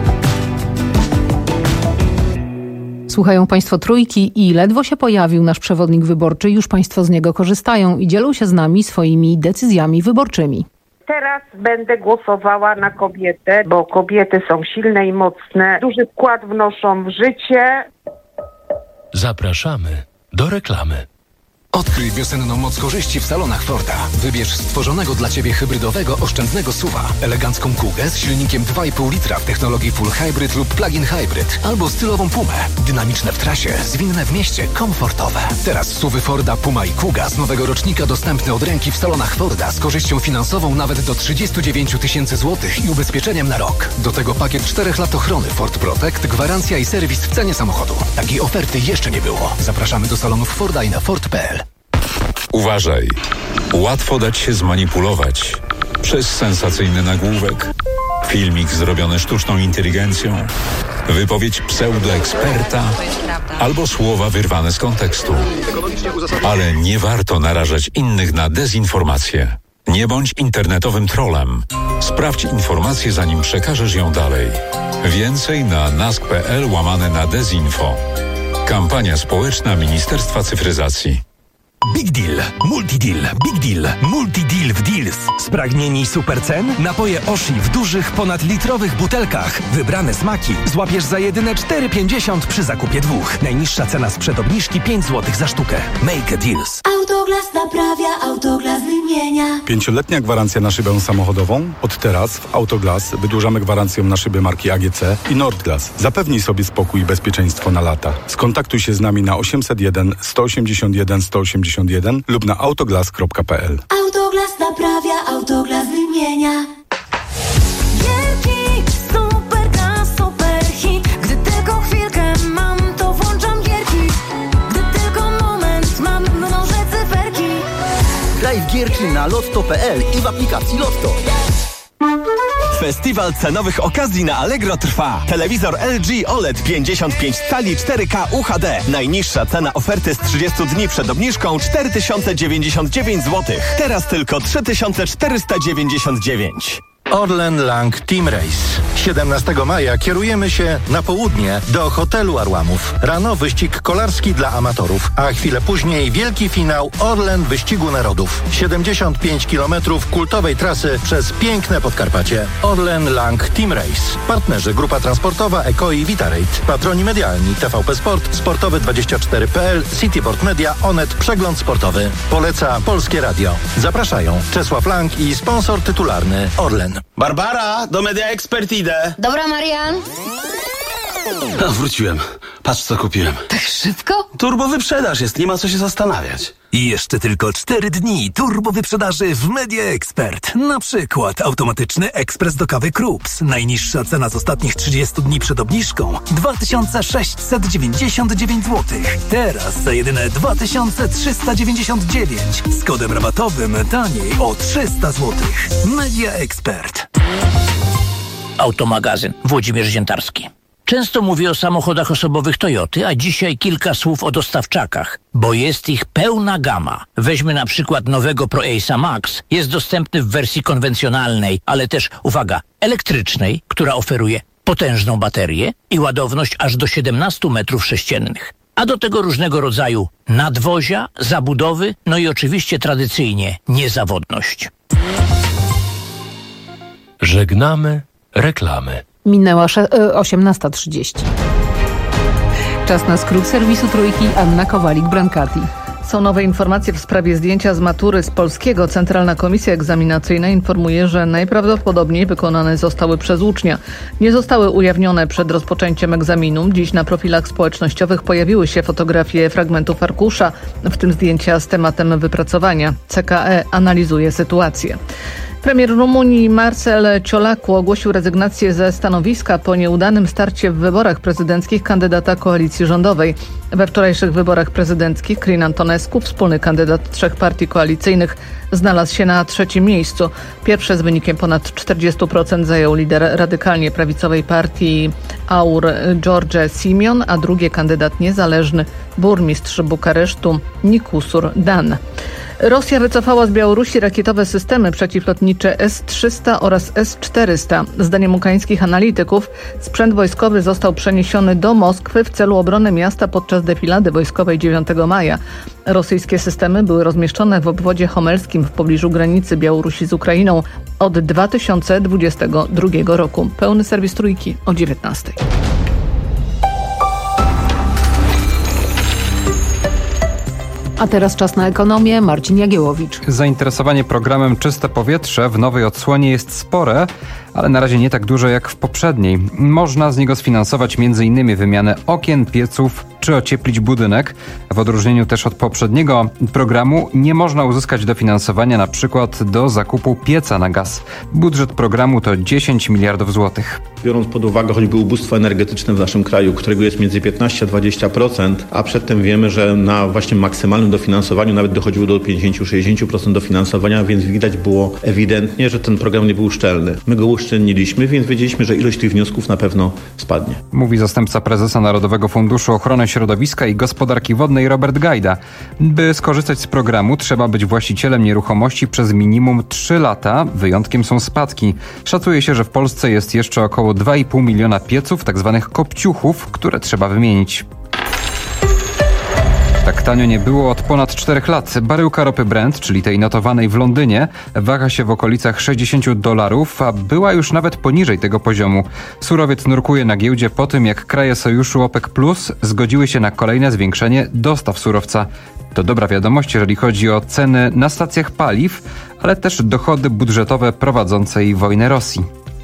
Słuchają Państwo Trójki i ledwo się pojawił nasz przewodnik wyborczy, już Państwo z niego korzystają i dzielą się z nami swoimi decyzjami wyborczymi. Teraz będę głosowała na kobietę, bo kobiety są silne i mocne, duży wkład wnoszą w życie. Zapraszamy do reklamy. Odkryj wiosenną moc korzyści w salonach Forda. Wybierz stworzonego dla Ciebie hybrydowego, oszczędnego suwa, elegancką Kugę z silnikiem dwa i pół litra w technologii Full Hybrid lub Plug-in Hybrid, albo stylową Pumę. Dynamiczne w trasie, zwinne w mieście, komfortowe. Teraz suwy Forda Puma i Kuga z nowego rocznika dostępne od ręki w salonach Forda z korzyścią finansową nawet do trzydzieści dziewięć tysięcy złotych i ubezpieczeniem na rok. Do tego pakiet czterech lat ochrony Ford Protect, gwarancja i serwis w cenie samochodu. Takiej oferty jeszcze nie było. Zapraszamy do salonów Forda i na Ford kropka p l. Uważaj, łatwo dać się zmanipulować przez sensacyjny nagłówek. Filmik zrobiony sztuczną inteligencją, wypowiedź pseudoeksperta albo słowa wyrwane z kontekstu. Ale nie warto narażać innych na dezinformację. Nie bądź internetowym trollem. Sprawdź informację, zanim przekażesz ją dalej. Więcej na nask.pl łamane na dezinfo. Kampania społeczna Ministerstwa Cyfryzacji. Big Deal, Multideal, Big Deal, Multideal w Deals. Spragnieni super cen? Napoje Oshi w dużych, ponadlitrowych butelkach. Wybrane smaki złapiesz za jedyne cztery pięćdziesiąt przy zakupie dwóch. Najniższa cena sprzed obniżki pięć złotych za sztukę. Make a Deals. Autoglas naprawia, Autoglas wymienia. Pięcioletnia gwarancja na szybę samochodową? Od teraz w Autoglas wydłużamy gwarancję na szyby marki A G C i Nordglas. Zapewnij sobie spokój i bezpieczeństwo na lata. Skontaktuj się z nami na osiemset jeden sto osiemdziesiąt jeden sto osiemdziesiąt jeden lub na autoglas kropka p l. Autoglas naprawia, Autoglas wymienia. Gierki, super gas, super hit. Gdy tylko chwilkę mam, to włączam gierki. Gdy tylko moment mam, mnożę cyferki. Graj w gierki na lotto kropka p l i w aplikacji Lotto. Festiwal cenowych okazji na Allegro trwa. Telewizor L G O L E D pięćdziesiąt pięć cali cztery K U H D. Najniższa cena oferty z trzydziestu dni przed obniżką cztery tysiące dziewięćdziesiąt dziewięć złotych. Teraz tylko trzy tysiące czterysta dziewięćdziesiąt dziewięć. Orlen Lang Team Race. siedemnastego maja kierujemy się na południe do hotelu Arłamów. Rano wyścig kolarski dla amatorów, a chwilę później wielki finał Orlen Wyścigu Narodów. siedemdziesiąt pięć kilometrów kultowej trasy przez piękne Podkarpacie. Orlen Lang Team Race. Partnerzy Grupa Transportowa Eko i Vitarate. Patroni medialni T V P Sport, Sportowy dwadzieścia cztery kropka p l, Cityport Media, Onet, Przegląd Sportowy. Poleca Polskie Radio. Zapraszają Czesław Lang i sponsor tytularny Orlen. Barbara, do Media Expert idę. Dobra, Marian. A, wróciłem. Patrz, co kupiłem. Tak szybko? Turbo wyprzedaż jest, nie ma co się zastanawiać. I jeszcze tylko cztery dni turbo wyprzedaży w Media Expert. Na przykład automatyczny ekspres do kawy Krups. Najniższa cena z ostatnich trzydziestu dni przed obniżką dwa tysiące sześćset dziewięćdziesiąt dziewięć złotych. Teraz za jedyne dwa tysiące trzysta dziewięćdziesiąt dziewięć. Z kodem rabatowym taniej o trzysta złotych. Media Expert. Automagazyn. Włodzimierz Ziętarski. Często mówię o samochodach osobowych Toyoty, a dzisiaj kilka słów o dostawczakach, bo jest ich pełna gama. Weźmy na przykład nowego Pro Ace'a Max. Jest dostępny w wersji konwencjonalnej, ale też, uwaga, elektrycznej, która oferuje potężną baterię i ładowność aż do siedemnaście metrów sześciennych. A do tego różnego rodzaju nadwozia, zabudowy, no i oczywiście tradycyjnie niezawodność. Żegnamy reklamy. Minęła osiemnasta trzydzieści. Czas na skrót serwisu Trójki. Anna Kowalik-Brankati. Są nowe informacje w sprawie zdjęcia z matury z polskiego. Centralna Komisja Egzaminacyjna informuje, że najprawdopodobniej wykonane zostały przez ucznia. Nie zostały ujawnione przed rozpoczęciem egzaminu. Dziś na profilach społecznościowych pojawiły się fotografie fragmentów arkusza, w tym zdjęcia z tematem wypracowania. C K E analizuje sytuację. Premier Rumunii Marcel Ciolacu ogłosił rezygnację ze stanowiska po nieudanym starcie w wyborach prezydenckich kandydata koalicji rządowej. We wczorajszych wyborach prezydenckich Crin Antonescu, wspólny kandydat trzech partii koalicyjnych, znalazł się na trzecim miejscu. Pierwsze z wynikiem ponad czterdzieści procent zajął lider radykalnie prawicowej partii Aur George Simion, a drugie kandydat niezależny, burmistrz Bukaresztu Nikusur Dan. Rosja wycofała z Białorusi rakietowe systemy przeciwlotnicze S trzysta oraz S czterysta. Zdaniem ukraińskich analityków sprzęt wojskowy został przeniesiony do Moskwy w celu obrony miasta podczas defilady wojskowej dziewiątego maja. Rosyjskie systemy były rozmieszczone w obwodzie homelskim w pobliżu granicy Białorusi z Ukrainą od dwa tysiące dwudziestego drugiego roku. Pełny serwis Trójki o dziewiętnastej. A teraz czas na ekonomię. Marcin Jagiełowicz. Zainteresowanie programem Czyste Powietrze w nowej odsłonie jest spore, ale na razie nie tak duże jak w poprzedniej. Można z niego sfinansować m in wymianę okien, pieców czy ocieplić budynek. W odróżnieniu też od poprzedniego programu nie można uzyskać dofinansowania na przykład do zakupu pieca na gaz. Budżet programu to dziesięć miliardów złotych. Biorąc pod uwagę choćby ubóstwo energetyczne w naszym kraju, którego jest między piętnaście a dwadzieścia procent, a przedtem wiemy, że na właśnie maksymalnym dofinansowaniu nawet dochodziło do pięćdziesiąt do sześćdziesięciu procent dofinansowania, więc widać było ewidentnie, że ten program nie był szczelny. My go uszczelniliśmy uszczelniliśmy, więc wiedzieliśmy, że ilość tych wniosków na pewno spadnie. Mówi zastępca prezesa Narodowego Funduszu Ochrony Środowiska i Gospodarki Wodnej Robert Gajda. By skorzystać z programu, trzeba być właścicielem nieruchomości przez minimum trzy lata. Wyjątkiem są spadki. Szacuje się, że w Polsce jest jeszcze około dwa i pół miliona pieców, tzw. kopciuchów, które trzeba wymienić. Tak tanio nie było od ponad czterech lat. Baryłka ropy Brent, czyli tej notowanej w Londynie, waha się w okolicach sześćdziesiąt dolarów, a była już nawet poniżej tego poziomu. Surowiec nurkuje na giełdzie po tym, jak kraje sojuszu OPEC plus zgodziły się na kolejne zwiększenie dostaw surowca. To dobra wiadomość, jeżeli chodzi o ceny na stacjach paliw, ale też dochody budżetowe prowadzącej wojnę Rosji.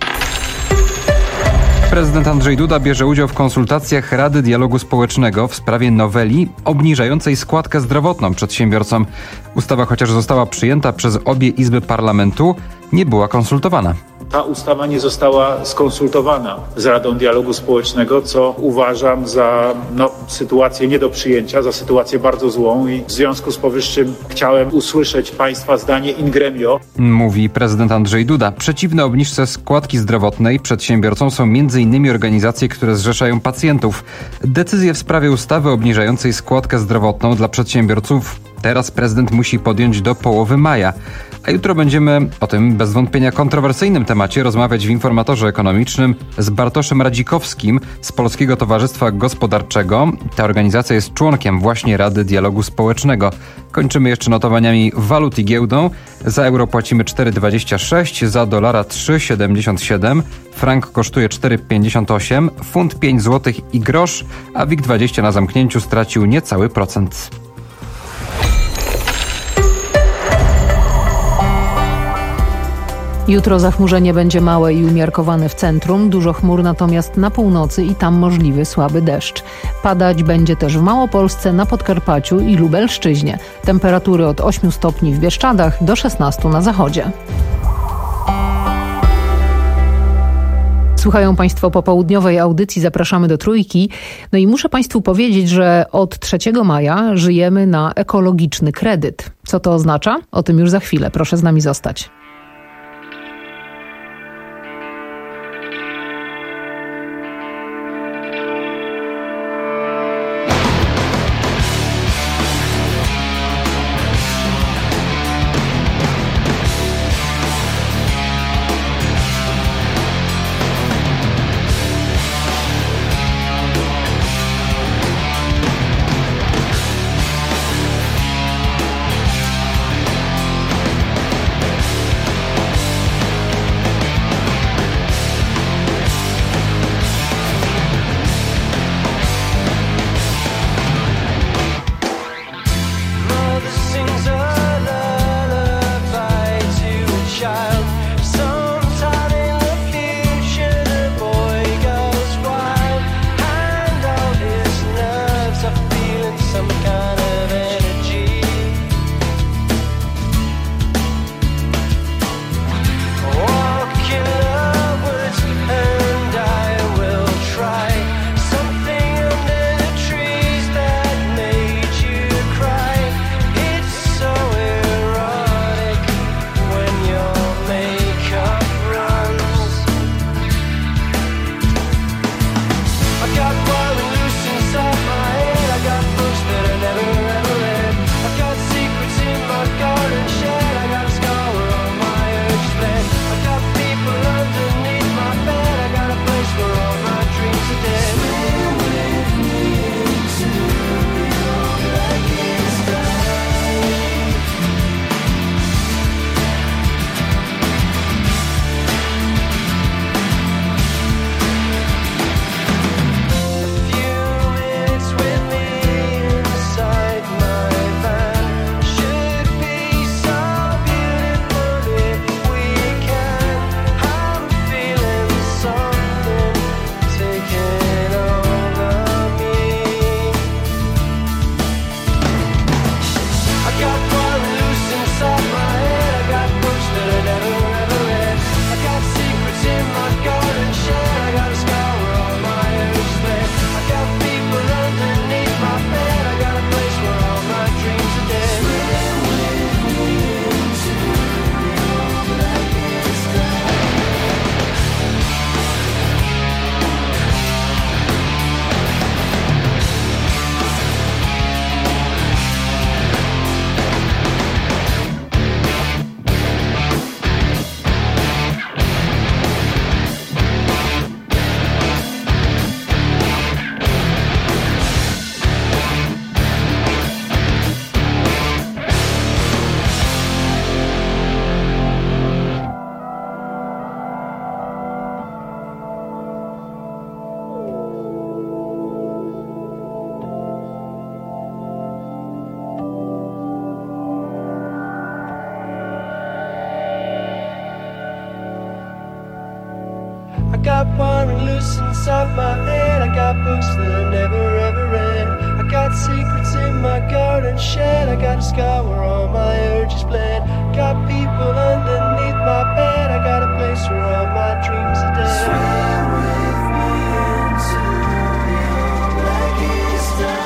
Prezydent Andrzej Duda bierze udział w konsultacjach Rady Dialogu Społecznego w sprawie noweli obniżającej składkę zdrowotną przedsiębiorcom. Ustawa, chociaż została przyjęta przez obie izby parlamentu, nie była konsultowana. Ta ustawa nie została skonsultowana z Radą Dialogu Społecznego, co uważam za no, sytuację nie do przyjęcia, za sytuację bardzo złą i w związku z powyższym chciałem usłyszeć Państwa zdanie in gremio. Mówi prezydent Andrzej Duda. Przeciwne obniżce składki zdrowotnej przedsiębiorcom są między innymi organizacje, które zrzeszają pacjentów. Decyzję w sprawie ustawy obniżającej składkę zdrowotną dla przedsiębiorców teraz prezydent musi podjąć do połowy maja. A jutro będziemy o tym bez wątpienia kontrowersyjnym temacie rozmawiać w Informatorze Ekonomicznym z Bartoszem Radzikowskim z Polskiego Towarzystwa Gospodarczego. Ta organizacja jest członkiem właśnie Rady Dialogu Społecznego. Kończymy jeszcze notowaniami walut i giełdą. Za euro płacimy cztery dwadzieścia sześć, za dolara trzy siedemdziesiąt siedem, frank kosztuje cztery pięćdziesiąt osiem, funt pięć złotych i grosz, a WIG dwadzieścia na zamknięciu stracił niecały procent. Jutro zachmurzenie będzie małe i umiarkowane w centrum, dużo chmur natomiast na północy i tam możliwy słaby deszcz. Padać będzie też w Małopolsce, na Podkarpaciu i Lubelszczyźnie. Temperatury od ośmiu stopni w Bieszczadach do szesnastu na zachodzie. Słuchają Państwo popołudniowej audycji, zapraszamy do Trójki. No i muszę Państwu powiedzieć, że od trzeciego maja żyjemy na ekologiczny kredyt. Co to oznacza? O tym już za chwilę. Proszę z nami zostać. got one loose inside my head. I got books that I never ever read. I got secrets in my garden shed. I got a scar where all my urges bled. Got people underneath my bed. I got a place where all my dreams are dead. Swim with me into your black Easter.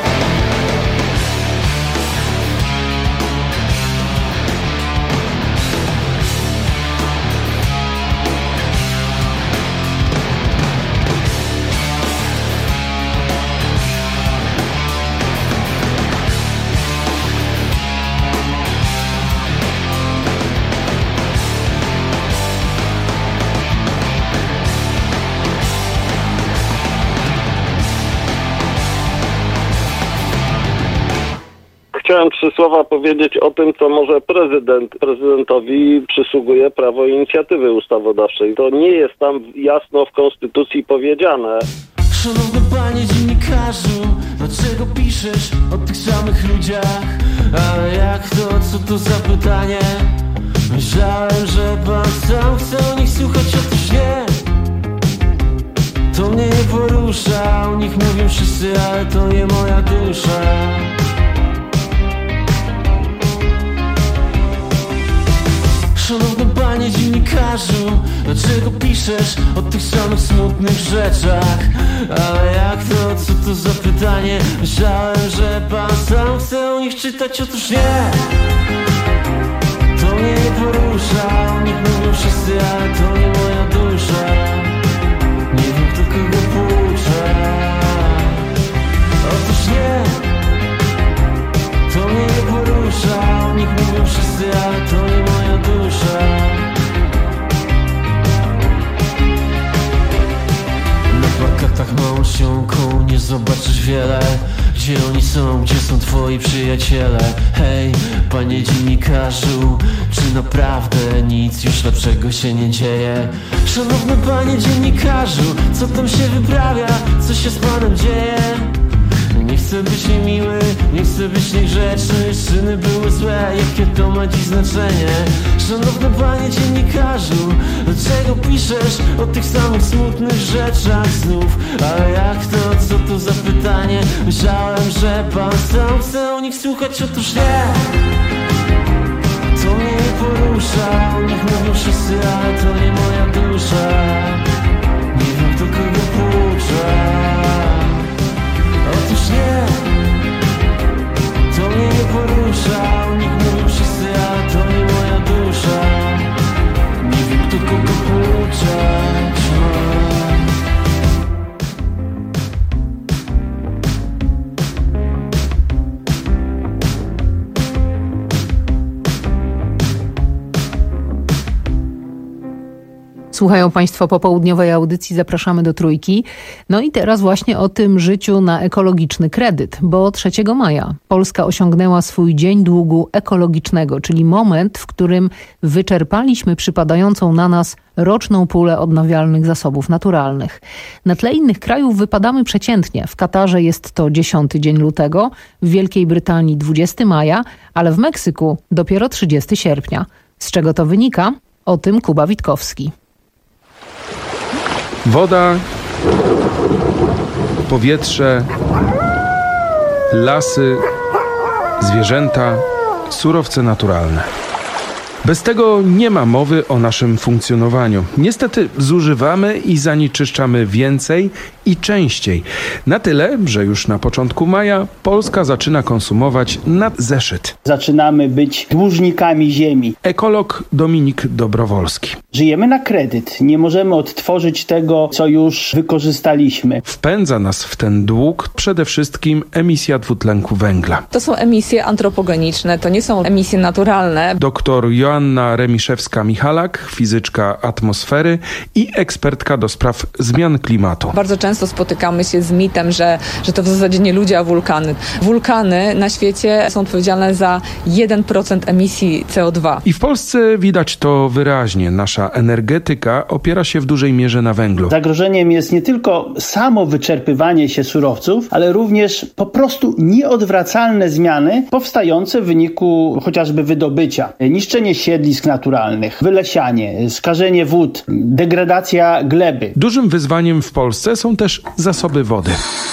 Chciałem trzy słowa powiedzieć o tym, co może prezydent. Prezydentowi przysługuje prawo inicjatywy ustawodawczej. To nie jest tam jasno w Konstytucji powiedziane. Szanowny panie dziennikarzu, dlaczego piszesz o tych samych ludziach? Ale jak to, co to za pytanie? Myślałem, że pan sam chce o nich słuchać, otóż nie. To mnie nie porusza, o nich mówią wszyscy, ale to nie moja dusza. Szanowny panie dziennikarzu, dlaczego piszesz o tych samych smutnych rzeczach? Ale jak to, co to za pytanie? Myślałem, że pan sam chce o nich czytać, otóż nie. To mnie nie porusza, o nich mówią wszyscy, ale to nie moja dusza. Nie wiem, kto kogo poucza. Otóż nie. To mnie nie porusza, o nich mówią wszyscy, ale to nie moja dusza. Na plakatach małą czcionką nie zobaczysz wiele. Gdzie oni są, gdzie są twoi przyjaciele? Hej, panie dziennikarzu, czy naprawdę nic już lepszego się nie dzieje? Szanowny panie dziennikarzu, co tam się wyprawia? Co się z panem dzieje? Nie chcę być niemiły, nie chcę być niegrzeczny. Czyny były złe, jakie to ma dziś znaczenie? Szanowny panie dziennikarzu, dlaczego piszesz o tych samych smutnych rzeczach znów? Ale jak to, co to za pytanie? Myślałem, że pan sam chce o nich słuchać, otóż nie. To mnie nie porusza, o nich mówią wszyscy, ale to nie moja dusza. Nie wiem, kto kogo poucza. Otóż nie, to mnie nie porusza, o nich mówią wszyscy, ale to nie moja dusza. Nie wiem, kto kogo pouczać ma. Słuchają Państwo popołudniowej audycji, zapraszamy do Trójki. No i teraz właśnie o tym życiu na ekologiczny kredyt, bo trzeciego maja Polska osiągnęła swój dzień długu ekologicznego, czyli moment, w którym wyczerpaliśmy przypadającą na nas roczną pulę odnawialnych zasobów naturalnych. Na tle innych krajów wypadamy przeciętnie. W Katarze jest to dziesiąty dzień lutego, w Wielkiej Brytanii dwudziestego maja, ale w Meksyku dopiero trzydziestego sierpnia. Z czego to wynika? O tym Kuba Witkowski. Woda, powietrze, lasy, zwierzęta, surowce naturalne. Bez tego nie ma mowy o naszym funkcjonowaniu. Niestety zużywamy i zanieczyszczamy więcej i częściej. Na tyle, że już na początku maja Polska zaczyna konsumować na zeszyt. Zaczynamy być dłużnikami ziemi. Ekolog Dominik Dobrowolski. Żyjemy na kredyt. Nie możemy odtworzyć tego, co już wykorzystaliśmy. Wpędza nas w ten dług przede wszystkim emisja dwutlenku węgla. To są emisje antropogeniczne, to nie są emisje naturalne. Doktor Joanna Remiszewska-Michalak, fizyczka atmosfery i ekspertka do spraw zmian klimatu. Bardzo często często spotykamy się z mitem, że, że to w zasadzie nie ludzie, a wulkany. Wulkany na świecie są odpowiedzialne za jeden procent emisji C O dwa. I w Polsce widać to wyraźnie. Nasza energetyka opiera się w dużej mierze na węglu. Zagrożeniem jest nie tylko samo wyczerpywanie się surowców, ale również po prostu nieodwracalne zmiany powstające w wyniku chociażby wydobycia. Niszczenie siedlisk naturalnych, wylesianie, skażenie wód, degradacja gleby. Dużym wyzwaniem w Polsce są też zasoby wody.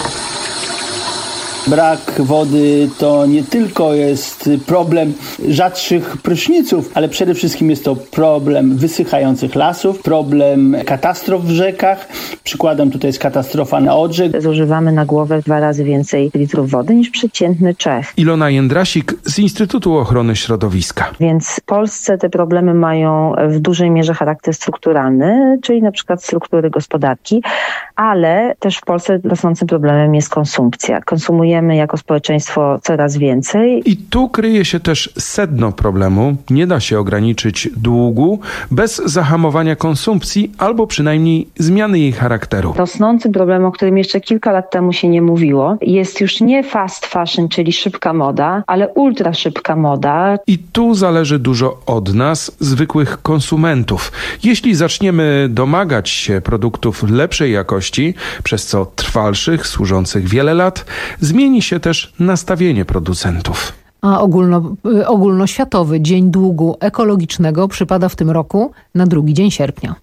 Brak wody to nie tylko jest problem rzadszych pryszniców, ale przede wszystkim jest to problem wysychających lasów, problem katastrof w rzekach. Przykładem tutaj jest katastrofa na Odrze. Zużywamy na głowę dwa razy więcej litrów wody niż przeciętny Czech. Ilona Jędrasik z Instytutu Ochrony Środowiska. Więc w Polsce te problemy mają w dużej mierze charakter strukturalny, czyli na przykład struktury gospodarki, ale też w Polsce rosnącym problemem jest konsumpcja. Konsumujemy jako społeczeństwo coraz więcej. I tu kryje się też sedno problemu. Nie da się ograniczyć długu bez zahamowania konsumpcji albo przynajmniej zmiany jej charakteru. Rosnącym problemem, o którym jeszcze kilka lat temu się nie mówiło, jest już nie fast fashion, czyli szybka moda, ale ultra szybka moda. I tu zależy dużo od nas, zwykłych konsumentów. Jeśli zaczniemy domagać się produktów lepszej jakości, przez co trwalszych, służących wiele lat, zmieni się też nastawienie producentów. A ogólno, ogólnoświatowy Dzień Długu Ekologicznego przypada w tym roku na drugi dzień sierpnia.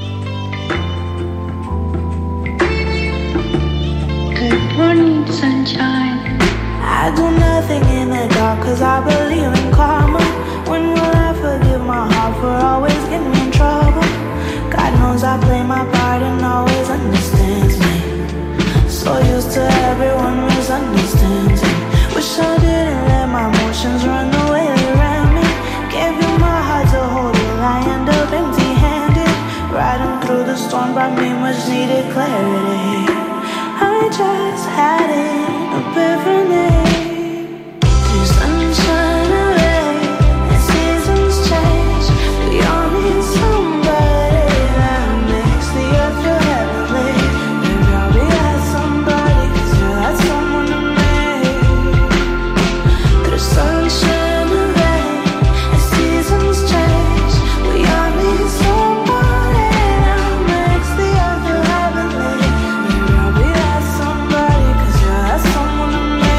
Good morning, sunshine. I do nothing in the dark cause I believe in karma. When will I forgive my heart for always getting in trouble? God knows I play my part and always understands me. So used to everyone misunderstands me. Wish I didn't let my emotions run the way they ran me. Gave you my heart to hold it, I end up empty-handed. Riding through the storm brought me much needed clarity. I just had an epiphany. The sunshine away, the seasons change. We all need somebody that makes the earth feel heavenly. Maybe I'll be that somebody, cause you're that someone to me. The sunshine away, the seasons change. We all need somebody that makes the earth feel heavenly. Maybe I'll be that somebody, cause you're that someone to me.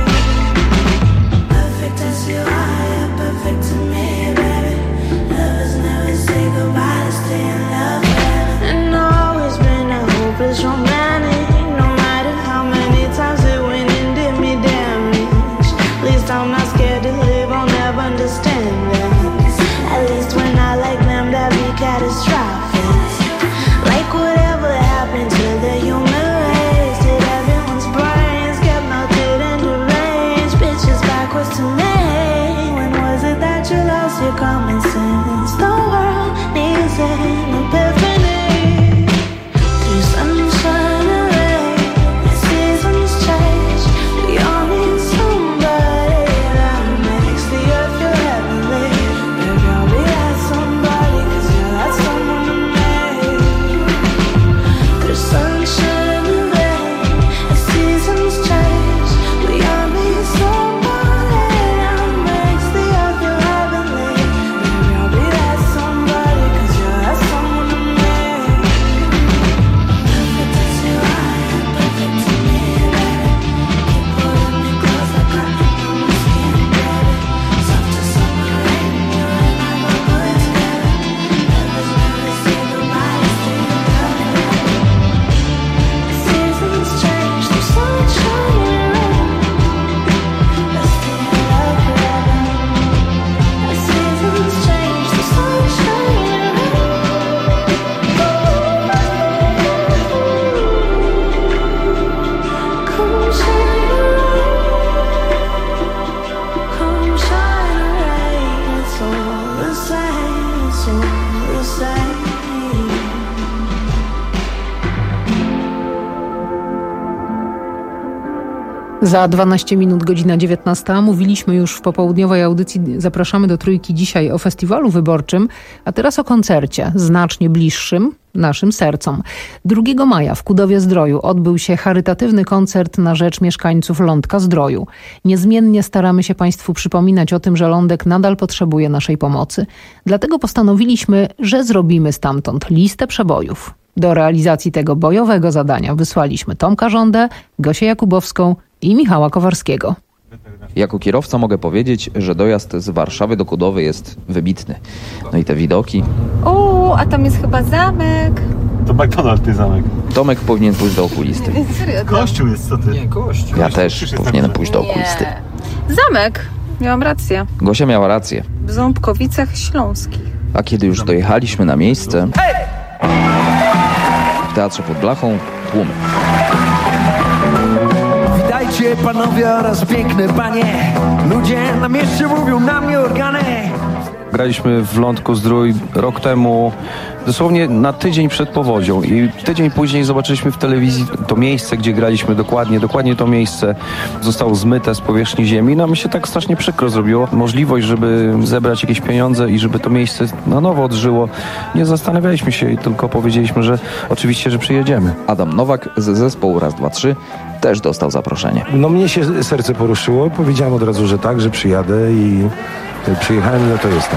Perfect as you are, you're perfect to me, baby. Lovers never say goodbye, to stay in love forever. And I've always been a hopeless romantic. No matter how many times it went and did me damage. At least I'm not scared to live, I'll never understand that. At least when I like them, that be catastrophic. Like whatever happened to the human race. Did everyone's brains get melted and deranged? Bitches backwards to me. When was it that you lost your common sense? The world needs an epiphany. The sunshine away, the seasons change. We all need somebody that makes the earth feel heavenly. Maybe I'll be that somebody, cause you're that someone to me. The sunshine away, the seasons change. We all need somebody that makes the earth feel heavenly. Maybe I'll be that somebody, cause you're that someone to me. Perfect as you are, you're perfect to me, baby. Keep pulling me close like cotton on my skin, baby. Soft as summer rain, you and I go good together. Lovers never say goodbye, to stay in love forever. The seasons change, the sunshine around. Let's stay in love forever. The seasons change, the sunshine around. Come shine around. Come shine around. It's all the same, it's all the same. Za dwanaście minut, godzina dziewiętnasta. Mówiliśmy już w popołudniowej audycji Zapraszamy do Trójki dzisiaj o festiwalu wyborczym, a teraz o koncercie znacznie bliższym, naszym sercom. drugiego maja w Kudowie-Zdroju odbył się charytatywny koncert na rzecz mieszkańców Lądka-Zdroju. Niezmiennie staramy się Państwu przypominać o tym, że Lądek nadal potrzebuje naszej pomocy. Dlatego postanowiliśmy, że zrobimy stamtąd listę przebojów. Do realizacji tego bojowego zadania wysłaliśmy Tomka Żądę, Gosię Jakubowską i Michała Kowarskiego. Jako kierowca mogę powiedzieć, że dojazd z Warszawy do Kudowy jest wybitny. No i te widoki. O, a tam jest chyba zamek. To McDonald's ten zamek. Tomek powinien pójść do okulisty. Serio? Kościół jest, co ty? Nie, kościół. Ja też powinienem pójść do okulisty. Nie. Zamek. Miałam rację. Gosia miała rację. W Ząbkowicach Śląskich. A kiedy już dojechaliśmy na miejsce, w Teatrze pod Blachą tłumy. Witajcie panowie oraz piękne panie. Ludzie na mieście mówią na mnie organy. Graliśmy w Lądku-Zdrój rok temu, dosłownie na tydzień przed powodzią i tydzień później zobaczyliśmy w telewizji to miejsce, gdzie graliśmy dokładnie, dokładnie to miejsce zostało zmyte z powierzchni ziemi. Nam się tak strasznie przykro zrobiło. Możliwość, żeby zebrać jakieś pieniądze i żeby to miejsce na nowo odżyło. Nie zastanawialiśmy się i tylko powiedzieliśmy, że oczywiście, że przyjedziemy. Adam Nowak z zespołu Raz, Dwa, Trzy też dostał zaproszenie. No mnie się serce poruszyło. Powiedziałem od razu, że tak, że przyjadę i przyjechałem, no to jestem.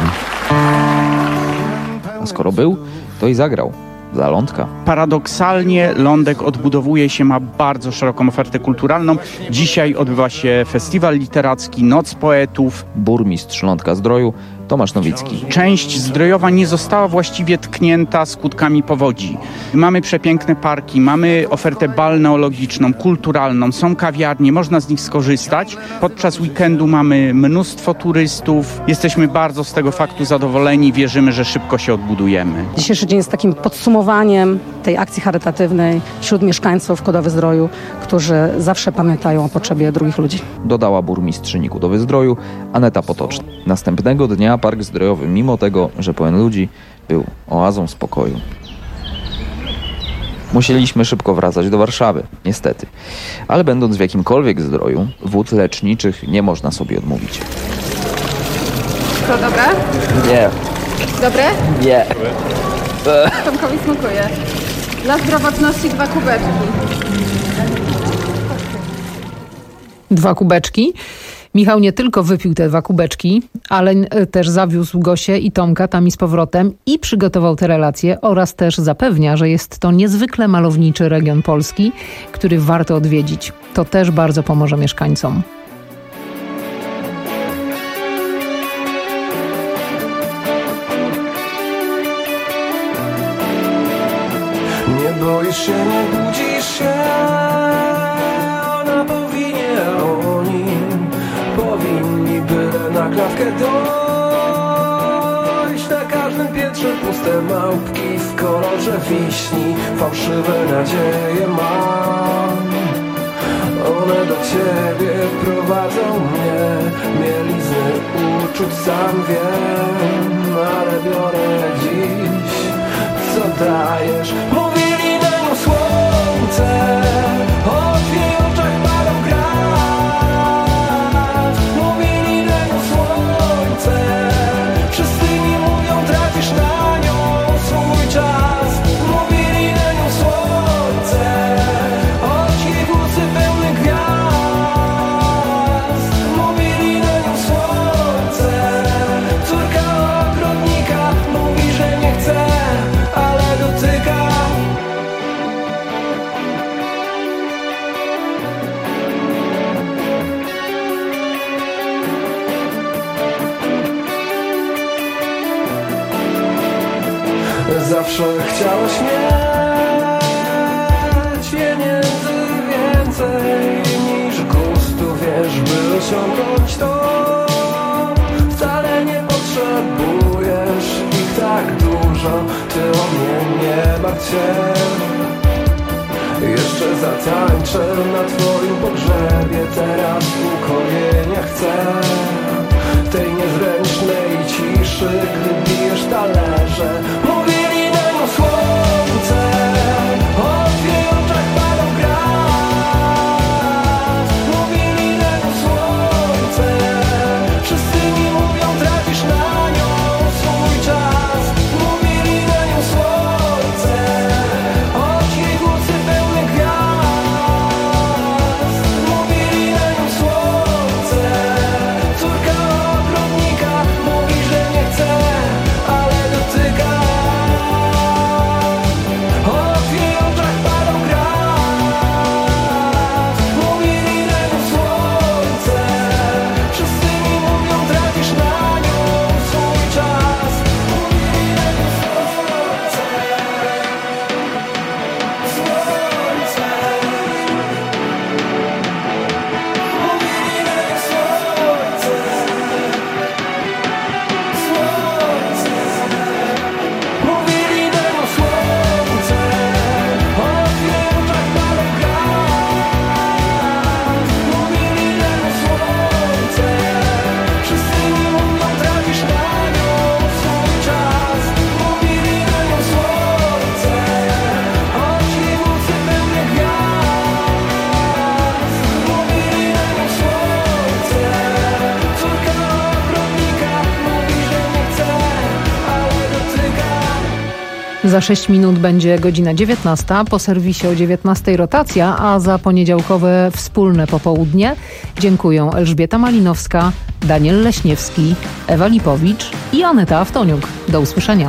A skoro był, to i zagrał. Dla Lądka. Paradoksalnie Lądek odbudowuje się, ma bardzo szeroką ofertę kulturalną. Dzisiaj odbywa się festiwal literacki, Noc Poetów. Burmistrz Lądka-Zdroju Tomasz Nowicki. Część zdrojowa nie została właściwie tknięta skutkami powodzi. Mamy przepiękne parki, mamy ofertę balneologiczną, kulturalną, są kawiarnie, można z nich skorzystać. Podczas weekendu mamy mnóstwo turystów. Jesteśmy bardzo z tego faktu zadowoleni, wierzymy, że szybko się odbudujemy. Dzisiejszy dzień jest takim podsumowaniem tej akcji charytatywnej wśród mieszkańców Kudowy-Zdroju, którzy zawsze pamiętają o potrzebie drugich ludzi. Dodała burmistrzyni Kudowy-Zdroju Aneta Potoczna. Następnego dnia Park Zdrojowy, mimo tego, że pełen ludzi, był oazą spokoju. Musieliśmy szybko wracać do Warszawy, niestety. Ale będąc w jakimkolwiek zdroju, wód leczniczych nie można sobie odmówić. To dobre? Nie. Dobre? Nie. Tomkowi smakuje. Dla zdrowotności dwa kubeczki. Dwa kubeczki. Michał nie tylko wypił te dwa kubeczki, ale też zawiózł Gosię i Tomka tam i z powrotem i przygotował te relacje oraz też zapewnia, że jest to niezwykle malowniczy region Polski, który warto odwiedzić. To też bardzo pomoże mieszkańcom. Nie boisz się, nie budzisz się. Ona powinie o nim. Powinni by na klatkę dojść. Na każdym piętrze puste małpki w kolorze wiśni. Fałszywe nadzieje mam. One do ciebie prowadzą mnie. Mielizny uczuć sam wiem. Ale biorę dziś, co dajesz. Mówili nam słońce. Od w jej oczach palą gras. Mówili nam słońce. Wszyscy mi mówią, tracisz na nią swój czas. Mówili nam słońce. Od jej włosy pełne gwiazd. Mówili nam słońce. Córka ogrodnika mówi, że nie chce, ale dotyka. Zawsze chciałaś mieć pieniędzy więcej niż gustu, wiesz, by osiągnąć to. Wcale nie potrzebujesz ich tak dużo, ty o mnie nie martw się. Jeszcze zatańczę na twoim pogrzebie, teraz ukojenia chcę. Tej niezręcznej ciszy, gdy bijesz talerze. Mówili nam słońce, od w jej oczach palą gras. Mówili nam słońce, wszyscy mi mówią, tracisz na nią swój czas. Mówili nam słońce, Za sześć minut będzie godzina dziewiętnasta, po serwisie o dziewiętnastej rotacja, a za poniedziałkowe wspólne popołudnie dziękuję Elżbieta Malinowska, Daniel Leśniewski, Ewa Lipowicz i Aneta Aftoniuk. Do usłyszenia.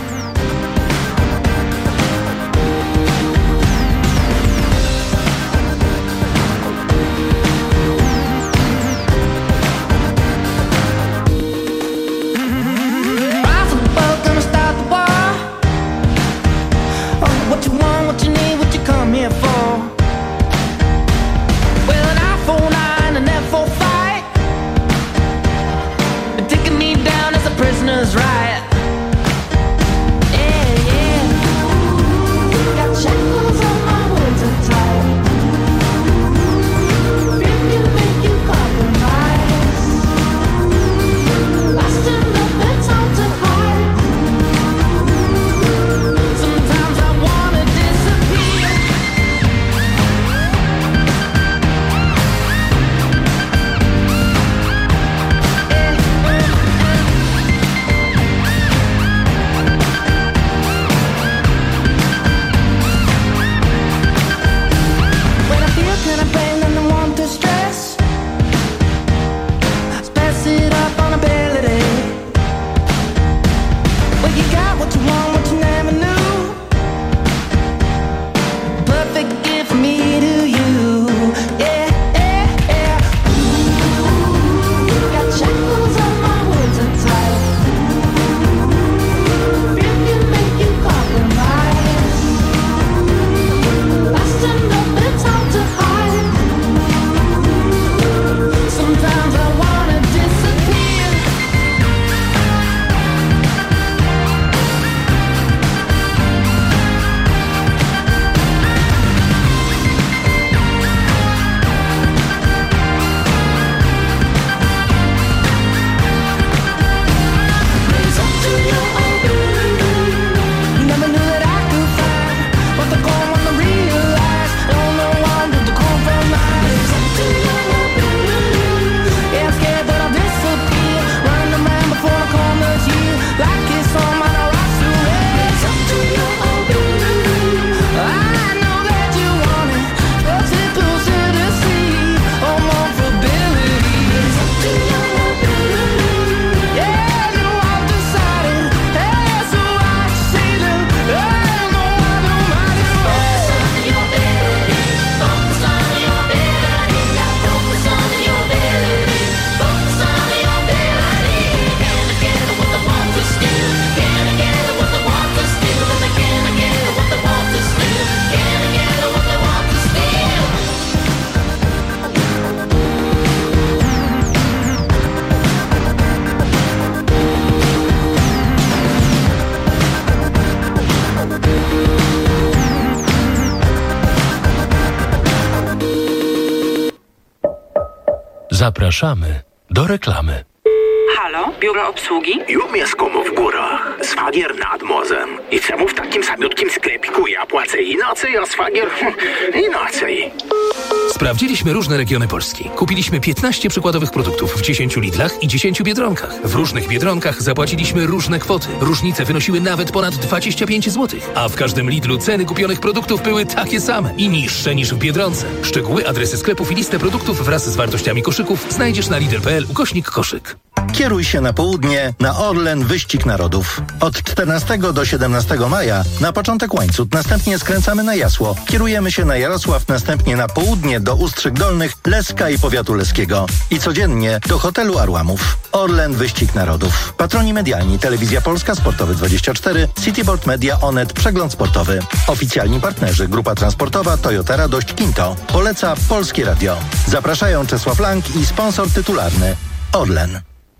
Zapraszamy do reklamy. Halo, biuro obsługi? Już mieszkam w górach, szwagier nad morzem. I czemu w takim samiutkim sklepiku ja płacę inaczej, a szwagier inaczej? Sprawdziliśmy różne regiony Polski. Kupiliśmy piętnaście przykładowych produktów w dziesięciu Lidlach i dziesięciu Biedronkach. W różnych Biedronkach zapłaciliśmy różne kwoty. Różnice wynosiły nawet ponad dwadzieścia pięć złotych. A w każdym Lidlu ceny kupionych produktów były takie same i niższe niż w Biedronce. Szczegóły, adresy sklepów i listę produktów wraz z wartościami koszyków znajdziesz na lidl kropka p l ukośnik koszyk. Kieruj się na południe na Orlen Wyścig Narodów. Od czternastego do siedemnastego maja na początek Łańcut, następnie skręcamy na Jasło. Kierujemy się na Jarosław, następnie na południe do Ustrzyk Dolnych, Leska i powiatu leskiego. I codziennie do hotelu Arłamów. Orlen Wyścig Narodów. Patroni medialni: Telewizja Polska, Sportowy dwadzieścia cztery, Cityboard Media, Onet, Przegląd Sportowy. Oficjalni partnerzy: Grupa Transportowa, Toyota Radość, Kinto. Poleca Polskie Radio. Zapraszają Czesław Lang i sponsor tytularny Orlen.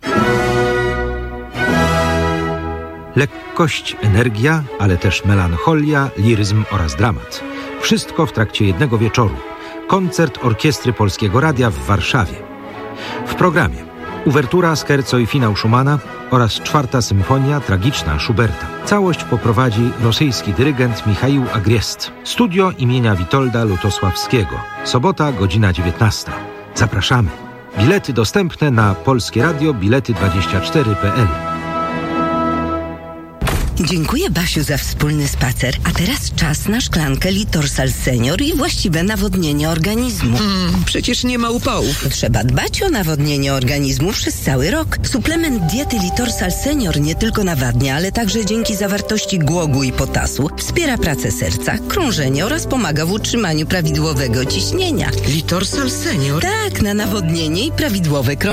Lekkość, energia, ale też melancholia, liryzm oraz dramat. Wszystko w trakcie jednego wieczoru. Koncert Orkiestry Polskiego Radia w Warszawie. W programie uwertura, scherzo i finał Schumana oraz czwarta symfonia tragiczna Schuberta. Całość poprowadzi rosyjski dyrygent Michaił Agriest. Studio imienia Witolda Lutosławskiego. Sobota, godzina dziewiętnasta. Zapraszamy. Bilety dostępne na Polskie Radio, bilety dwadzieścia cztery kropka p l. Dziękuję, Basiu, za wspólny spacer. A teraz czas na szklankę Litorsal Senior i właściwe nawodnienie organizmu. Hmm, przecież nie ma upałów. Trzeba dbać o nawodnienie organizmu przez cały rok. Suplement diety Litorsal Senior nie tylko nawadnia, ale także dzięki zawartości głogu i potasu wspiera pracę serca, krążenie oraz pomaga w utrzymaniu prawidłowego ciśnienia. Litorsal Senior? Tak, na nawodnienie i prawidłowe krążenie.